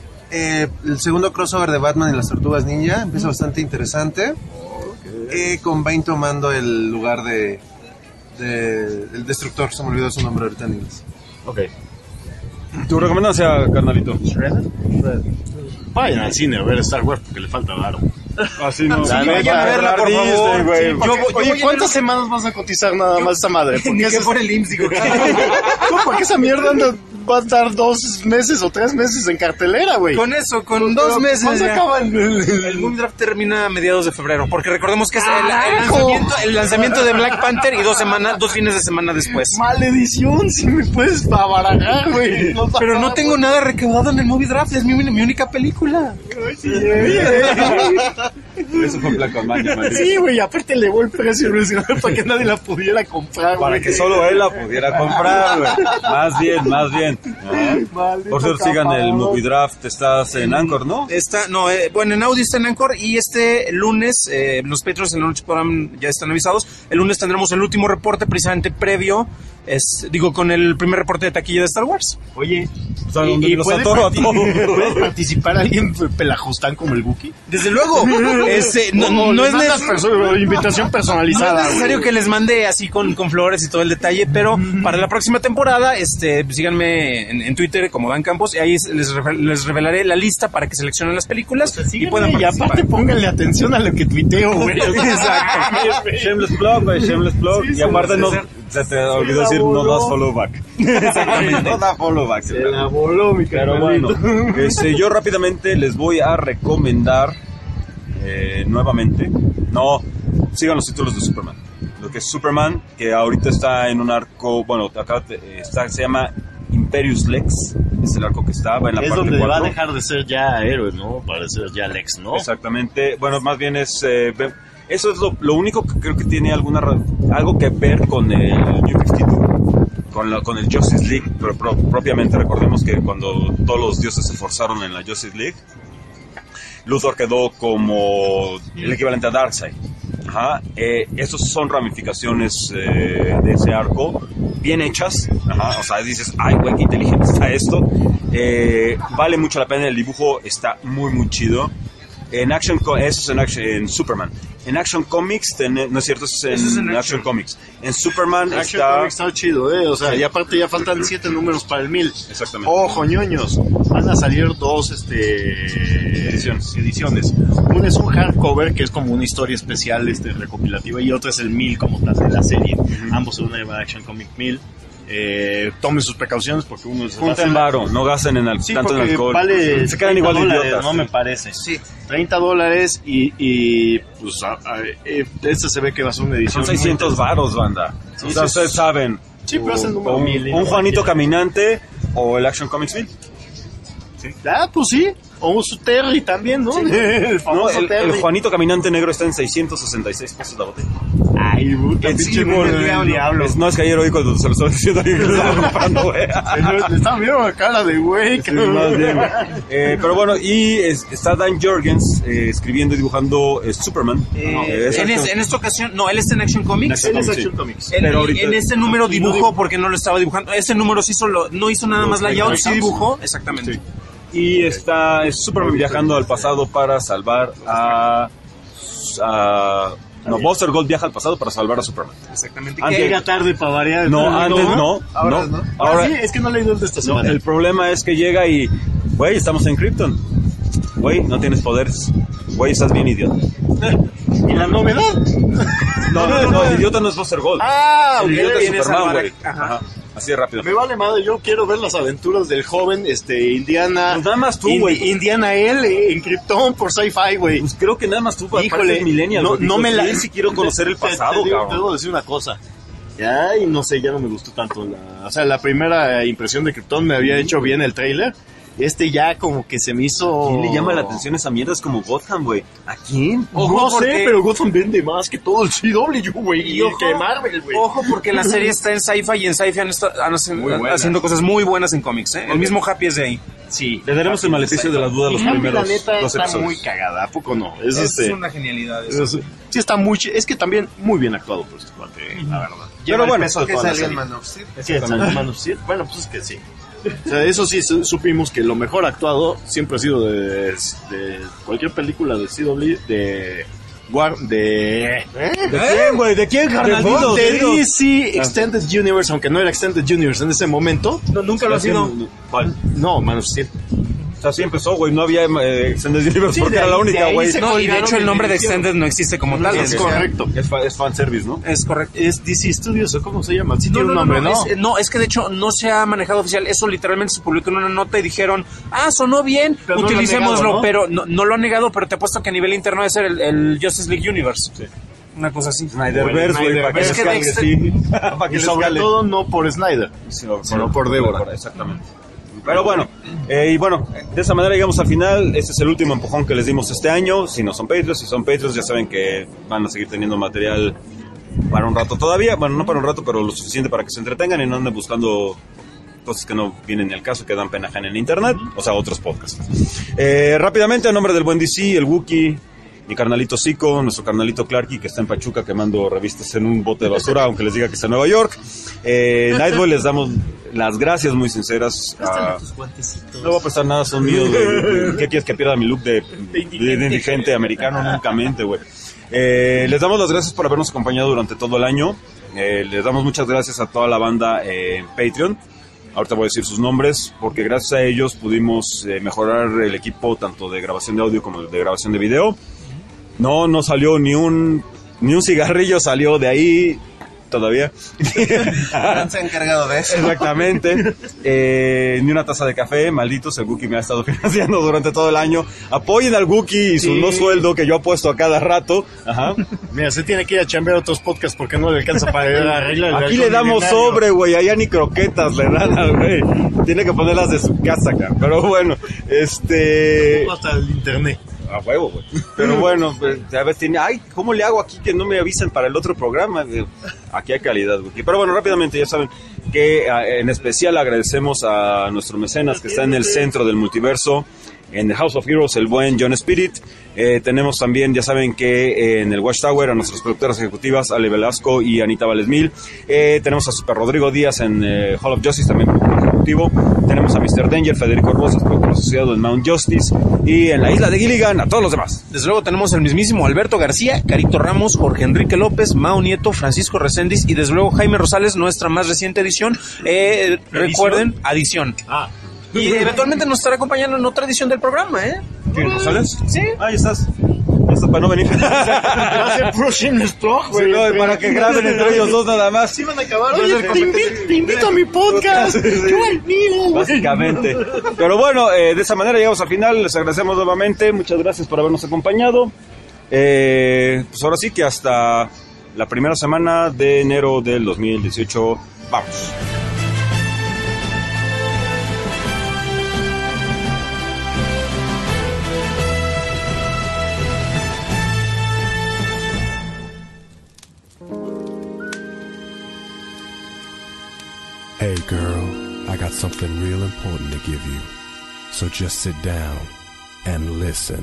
Eh, el segundo crossover de Batman y las Tortugas Ninja empieza bastante interesante. Eh, con Bane tomando el lugar de, de el Destructor, se me olvidó su nombre ahorita en inglés. Ok. Tu recomendación, carnalito. Vayan al cine a ver Star Wars porque le falta varo. Así no. Sí, La vayan neta, a verla, por Disney, favor. güey. Sí, porque- Yo voy- yo oye, voy a ¿cuántas ver- semanas vas a cotizar nada más esa madre? Porque Ni que eso es- fuera el I M S S, digo, ¿Cómo? Porque esa mierda anda- va a estar dos meses o tres meses en cartelera, güey. Con eso, con Pero, dos meses ¿cuándo ya. acaba el- el- El Movie Draft termina a mediados de febrero, porque recordemos que es el, el ¡Carajo! lanzamiento, el lanzamiento de Black Panther y dos semanas, dos fines de semana después. Maledición, si me puedes abarajar, güey. No Pero no tengo nada recaudado en el Movie Draft, es mi, mi única película. Eso fue plan con maña, maldito. Sí, güey, aparte le voy el precio original para que nadie la pudiera comprar, Para güey. que solo él la pudiera comprar, güey. Más bien, más bien. Ah. Por cierto, sigan el Movie Draft. Estás en Anchor, ¿no? Está, no, eh, bueno, en audio está en Anchor, y este lunes, eh, los Patreons en la noche podrán, ya están avisados, el lunes tendremos el último reporte precisamente previo, es, digo, con el primer reporte de taquilla de Star Wars. Oye, O sea, ¿y, donde y los puede, atoro a parti- todos. ¿puede participar alguien pelajustán como el Wookiee? Desde luego, este, no, no, no es mandas neces- perso- invitación No personalizada. es necesario güey. que les mande así con, con flores y todo el detalle, pero para la próxima temporada, este, síganme en, en Twitter como Dan Campos, y ahí les, re- les revelaré la lista para que seleccionen las películas y puedan y participar. aparte pónganle atención a lo que tuiteo, güey. Exacto. Shameless plug, güey, shameless plug. Y aparte no, se te olvidó decir no das follow back. Exactamente. No da follow back. Se la voló, mi Pero bueno, este, yo rápidamente les voy a recomendar eh, nuevamente. No, sigan los títulos de Superman. Lo que es Superman, que ahorita está en un arco, bueno, acá te- está, se llama Imperius Lex, es el arco que está, va en la Es parte donde va a cuatro. dejar de ser ya héroe, ¿no? Para ser ya Lex, ¿no? Exactamente, bueno, más bien es... eh, ve- eso es lo, lo único que creo que tiene alguna ra- algo que ver con el New cincuenta y dos, con, la, con el Justice League, pero pro- propiamente recordemos que cuando todos los dioses se forzaron en la Justice League, Luthor quedó como el equivalente a Darkseid. Ajá, eh, esas son ramificaciones eh, de ese arco, bien hechas. Ajá, o sea, dices, ay, güey, qué inteligente está esto. Eh, vale mucho la pena, el dibujo está muy, muy chido. En Action, Co- eso es en, action, en Superman. En Action Comics, ten- no es cierto, eso es en, Eso es en Action. Action. Comics. En Superman Action está... Comics está chido, ¿eh? O sea, y aparte ya faltan siete números para el mil. Exactamente. Ojo, ñoños. Van a salir dos este, Ediciones. ediciones. Una es un hardcover, que es como una historia especial este, recopilativa, y otra es el mil como tal de la serie. Ambos se van a llamar Action Comic mil. eh, tomen sus precauciones porque uno se Junten varo, no gasten en al, sí, tanto en porque alcohol. Vale se quedan igual de dólares, idiotas. no sí. me parece. Sí. treinta dólares y, y pues a, a, eh, este se ve que va a ser una edición. Son seiscientos varos, banda. Sí, o sea, sí, ustedes sí. saben. Sí, pero es el número un, mil y un no Juanito cualquiera. Caminante o el Action Comics mil. Sí. Ah, pues sí. O su Terry también, ¿no? Sí. el No, famoso el, Terry. el Juanito Caminante Negro está en seiscientos sesenta y seis pesos la botella. Ay, puta, El pinche Cibor del del diablo. diablo. Es- no, es que ayer oí cuando se lo estaba diciendo que lo estaba comprando, güey. Señor, le están viendo la cara de güey. Sí, más bien, güey. Eh, pero bueno, y es- está Dan Jorgens eh, escribiendo y dibujando eh, Superman. Eh, En, es- en esta ocasión, no, él está en Action Comics. En Action Él es Comics, Action sí. Comics. Él- Pero y ahorita- en este número y no dibujó dibujó. porque no lo estaba dibujando. Ese número sí solo, no hizo nada Los más layout, sí layouts. dibujó. Exactamente. Sí. Y está es Superman viajando al pasado para salvar a... a no, Buster Gold viaja al pasado para salvar a Superman. Exactamente. Antes- ¿Qué? Llega tarde para variar. No, antes no. Ahora no. no. Ahora, Ah, sí, es que no he leído el de esta no, semana. el problema es que llega y... Güey, estamos en Krypton. Güey, no tienes poderes. Güey, estás bien idiota. ¿Y la novedad? No, no, no, el idiota no es Buster Gold. Ah, el ok, idiota es viene a Superman, salvar güey. a- Ajá. Así de rápido. Me vale madre, yo quiero ver las aventuras del joven este Indiana. Pues nada más tú, Indi- güey. Indiana él eh, en Krypton por Sci-Fi, güey. Pues creo que nada más tú Híjole, pareces millennial. no, güey. no Digo, me la. sí, sí quiero conocer el Te- pasado, te digo- cabrón. Te debo decir una cosa. Ay, no sé, ya no me gustó tanto. La, o sea, la primera impresión de Krypton me había hecho bien el trailer. Este ya como que se me hizo. ¿Quién le llama la atención a esa mierda? Es como Gotham, güey. ¿A quién? No Ojo, sé, porque- pero Gotham vende más que todo el C W, güey. Y Y ojo, que Marvel, güey. Ojo, porque la serie está en Sci-Fi y en Sci-Fi han estado han haci- Muy buena. haciendo cosas muy buenas en cómics, ¿eh? El mismo Happy es de ahí. Sí. Le daremos el maleficio de la duda a los Y Happy, primeros la neta, dos está episodios. muy cagada, ¿a poco no? Es, Es este, una genialidad eso. es- sí está muy... ch- Es que también muy bien actuado por este cuate, la verdad. Lleva el bueno, peso de Que toda la salió en serie. Man of Steel. ¿Qué? ¿Salió en Man of Steel? Bueno, pues es que sí. O sea, eso sí su- supimos que lo mejor actuado siempre ha sido de, de cualquier película de C W, de... War, de... ¿eh? ¿De quién, güey? ¿De quién, carnal? De, Dinos, de dinos. D C Extended Universe, aunque no era Extended Universe en ese momento. No, nunca lo ha sido. ¿Cuál? No, Man of Steel. O sea, sí empezó, güey. No había eh, Extended Universe Sí, porque de era la ahí- de única, ahí güey. se No, y de colgaron hecho el y nombre de le hicieron. Extended no existe como tal. Es Es, correcto. Es, fa- es fanservice, ¿no? es correcto. Es D C Studios, ¿o cómo se llama? Sí No, tiene no, un no, nombre, no, ¿no? es, no, es que de hecho no se ha manejado oficial. Eso literalmente se publicó en una nota y dijeron, ah, sonó bien, Pero no lo han utilicémoslo. negado, ¿no? Pero no, no lo han negado, pero te apuesto que a nivel interno debe ser el, el Justice League Universe. Una cosa así. Snyderverse, güey, para que Es les que cale, Dexter- sí. Para que Y les sobre cale. todo no por Snyder, Sino sino por Débora. Exactamente. Pero bueno, eh, y bueno, de esa manera llegamos al final. Este es el último empujón que les dimos este año. Si no son Patreons, si son Patreons, ya saben que van a seguir teniendo material para un rato todavía. Bueno, no para un rato, pero lo suficiente para que se entretengan y no anden buscando cosas que no vienen ni al caso, que dan pena ajena en internet, o sea, otros podcasts. Eh, rápidamente, a nombre del buen D C, el Wookiee, mi carnalito Zico, nuestro carnalito Clarky, que está en Pachuca quemando revistas en un bote de basura, aunque les diga que está en Nueva York. Eh, Nightboy, les damos las gracias muy sinceras. a- No voy a prestar nada, son míos, güey. ¿Qué quieres que pierda mi look de, de, de indigente americano? Nunca mente, güey. Eh, les damos las gracias por habernos acompañado durante todo el año. Eh, les damos muchas gracias a toda la banda eh, en Patreon. Ahorita voy a decir sus nombres, porque gracias a ellos pudimos eh, mejorar el equipo tanto de grabación de audio como de grabación de video. No, no salió ni un ni un cigarrillo salió de ahí todavía. Han se ha encargado de eso. Exactamente. Eh, ni una taza de café, malditos, el Wookiee me ha estado financiando durante todo el año. Apoyen al Wookiee y su Sí. no sueldo que yo apuesto a cada rato. Ajá. Mira, se tiene que ir a chambear otros podcasts porque no le alcanza para ir a arreglar el Aquí halcón le damos milenario. sobre, güey, allá ni croquetas le dan al güey. Tiene que ponerlas de su casa, cara. Pero bueno, este... Hasta el internet. A huevo, güey. Pero bueno, pues, a ver, tiene, ay, ¿cómo le hago aquí que no me avisen para el otro programa? Eh, Aquí hay calidad, güey. Pero bueno, rápidamente, ya saben que eh, en especial agradecemos a nuestro mecenas que está en el centro del multiverso, en The House of Heroes, el buen John Spirit. Eh, tenemos también, ya saben que eh, en el Watchtower a nuestras productoras ejecutivas, Ale Velasco y Anita Valesmil. Eh, tenemos a Super Rodrigo Díaz en eh, Hall of Justice, también productor ejecutivo. Tenemos a mister Danger, Federico Rosas, productor asociado en Mount Justice. Y en la isla de Gilligan, a todos los demás. Desde luego tenemos el mismísimo Alberto García, Carito Ramos, Jorge Enrique López, Mao Nieto, Francisco Reséndiz y desde luego Jaime Rosales, nuestra más reciente edición. Eh, recuerden, adición. Ah. Y eventualmente nos estará acompañando en otra edición del programa, ¿eh? ¿Quién, Rosales? Sí. Ahí estás. Ya estás para no venir. Va a ser puro shameless talk, güey. Sí, no, para que graben entre ellos dos nada más. Sí van a acabar. Oye, te invito, te invito a mi podcast. Yo al mío. Básicamente. Pero bueno, eh, de esa manera llegamos al final. Les agradecemos nuevamente. Muchas gracias por habernos acompañado. Eh, pues ahora sí que hasta la primera semana de enero del dos mil dieciocho. Vamos. Hey girl, I got something real important to give you. So just sit down and listen.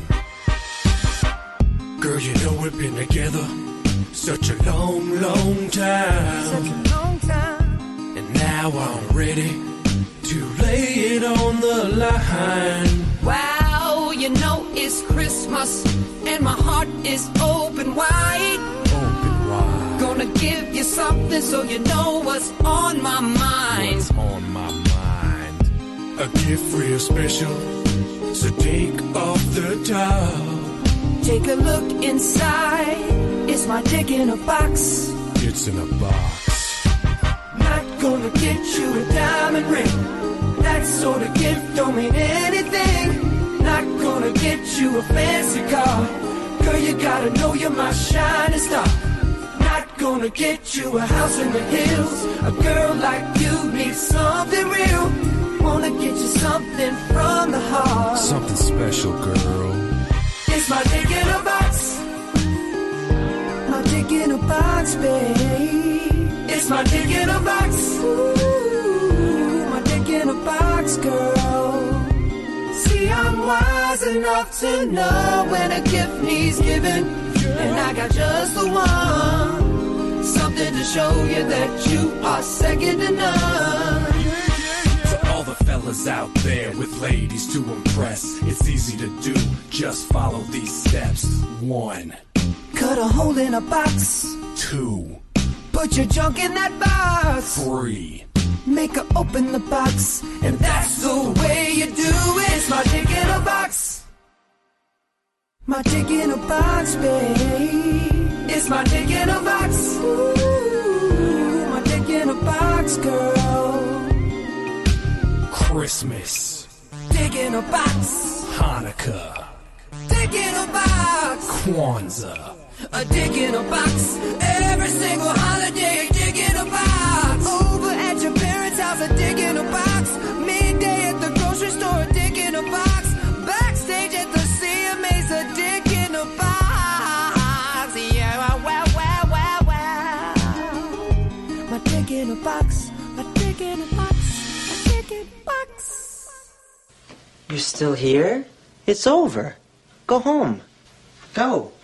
Girl, you know we've been together such a long, long time. Such a long time. And now I'm ready to lay it on the line. Wow, you know it's Christmas and my heart is open wide. Open wide. Gonna give you something so you know what's on my mind. What's on my mind? A gift real special, so take off the top. Take a look inside. It's my dick in a box. It's in a box. Not gonna get you a diamond ring. That sort of gift don't mean anything. Not gonna get you a fancy car. Girl, you gotta know you're my shining star. Not gonna get you a house in the hills. A girl like you needs something real. Wanna get you something from the heart. Something special, girl. It's my dick in a box. My dick in a box, babe. It's my dick in a box. Ooh, my dick in a box, girl. See, I'm wise enough to know when a gift needs giving. And I got just the one. Something to show you that you are second to none. All the fellas out there with ladies to impress, it's easy to do, just follow these steps. One, cut a hole in a box. Two, put your junk in that box. Three, make her open the box. And that's the way you do it. It's my dick in a box. My dick in a box, babe. It's my dick in a box. Ooh, my dick in a box, girl. Christmas, dick in a box. Hanukkah, dick in a box. Kwanzaa, a dick in a box. Every single holiday, a dick in a box. Over at your parents' house, a dick in a box. Midday at the grocery store, a dick in a box. Backstage at the C M A's, a dick in a box. Yeah, wow, wow, wow, wow. My dick in a box. My dick in a box. You're still here? It's over. Go home. Go.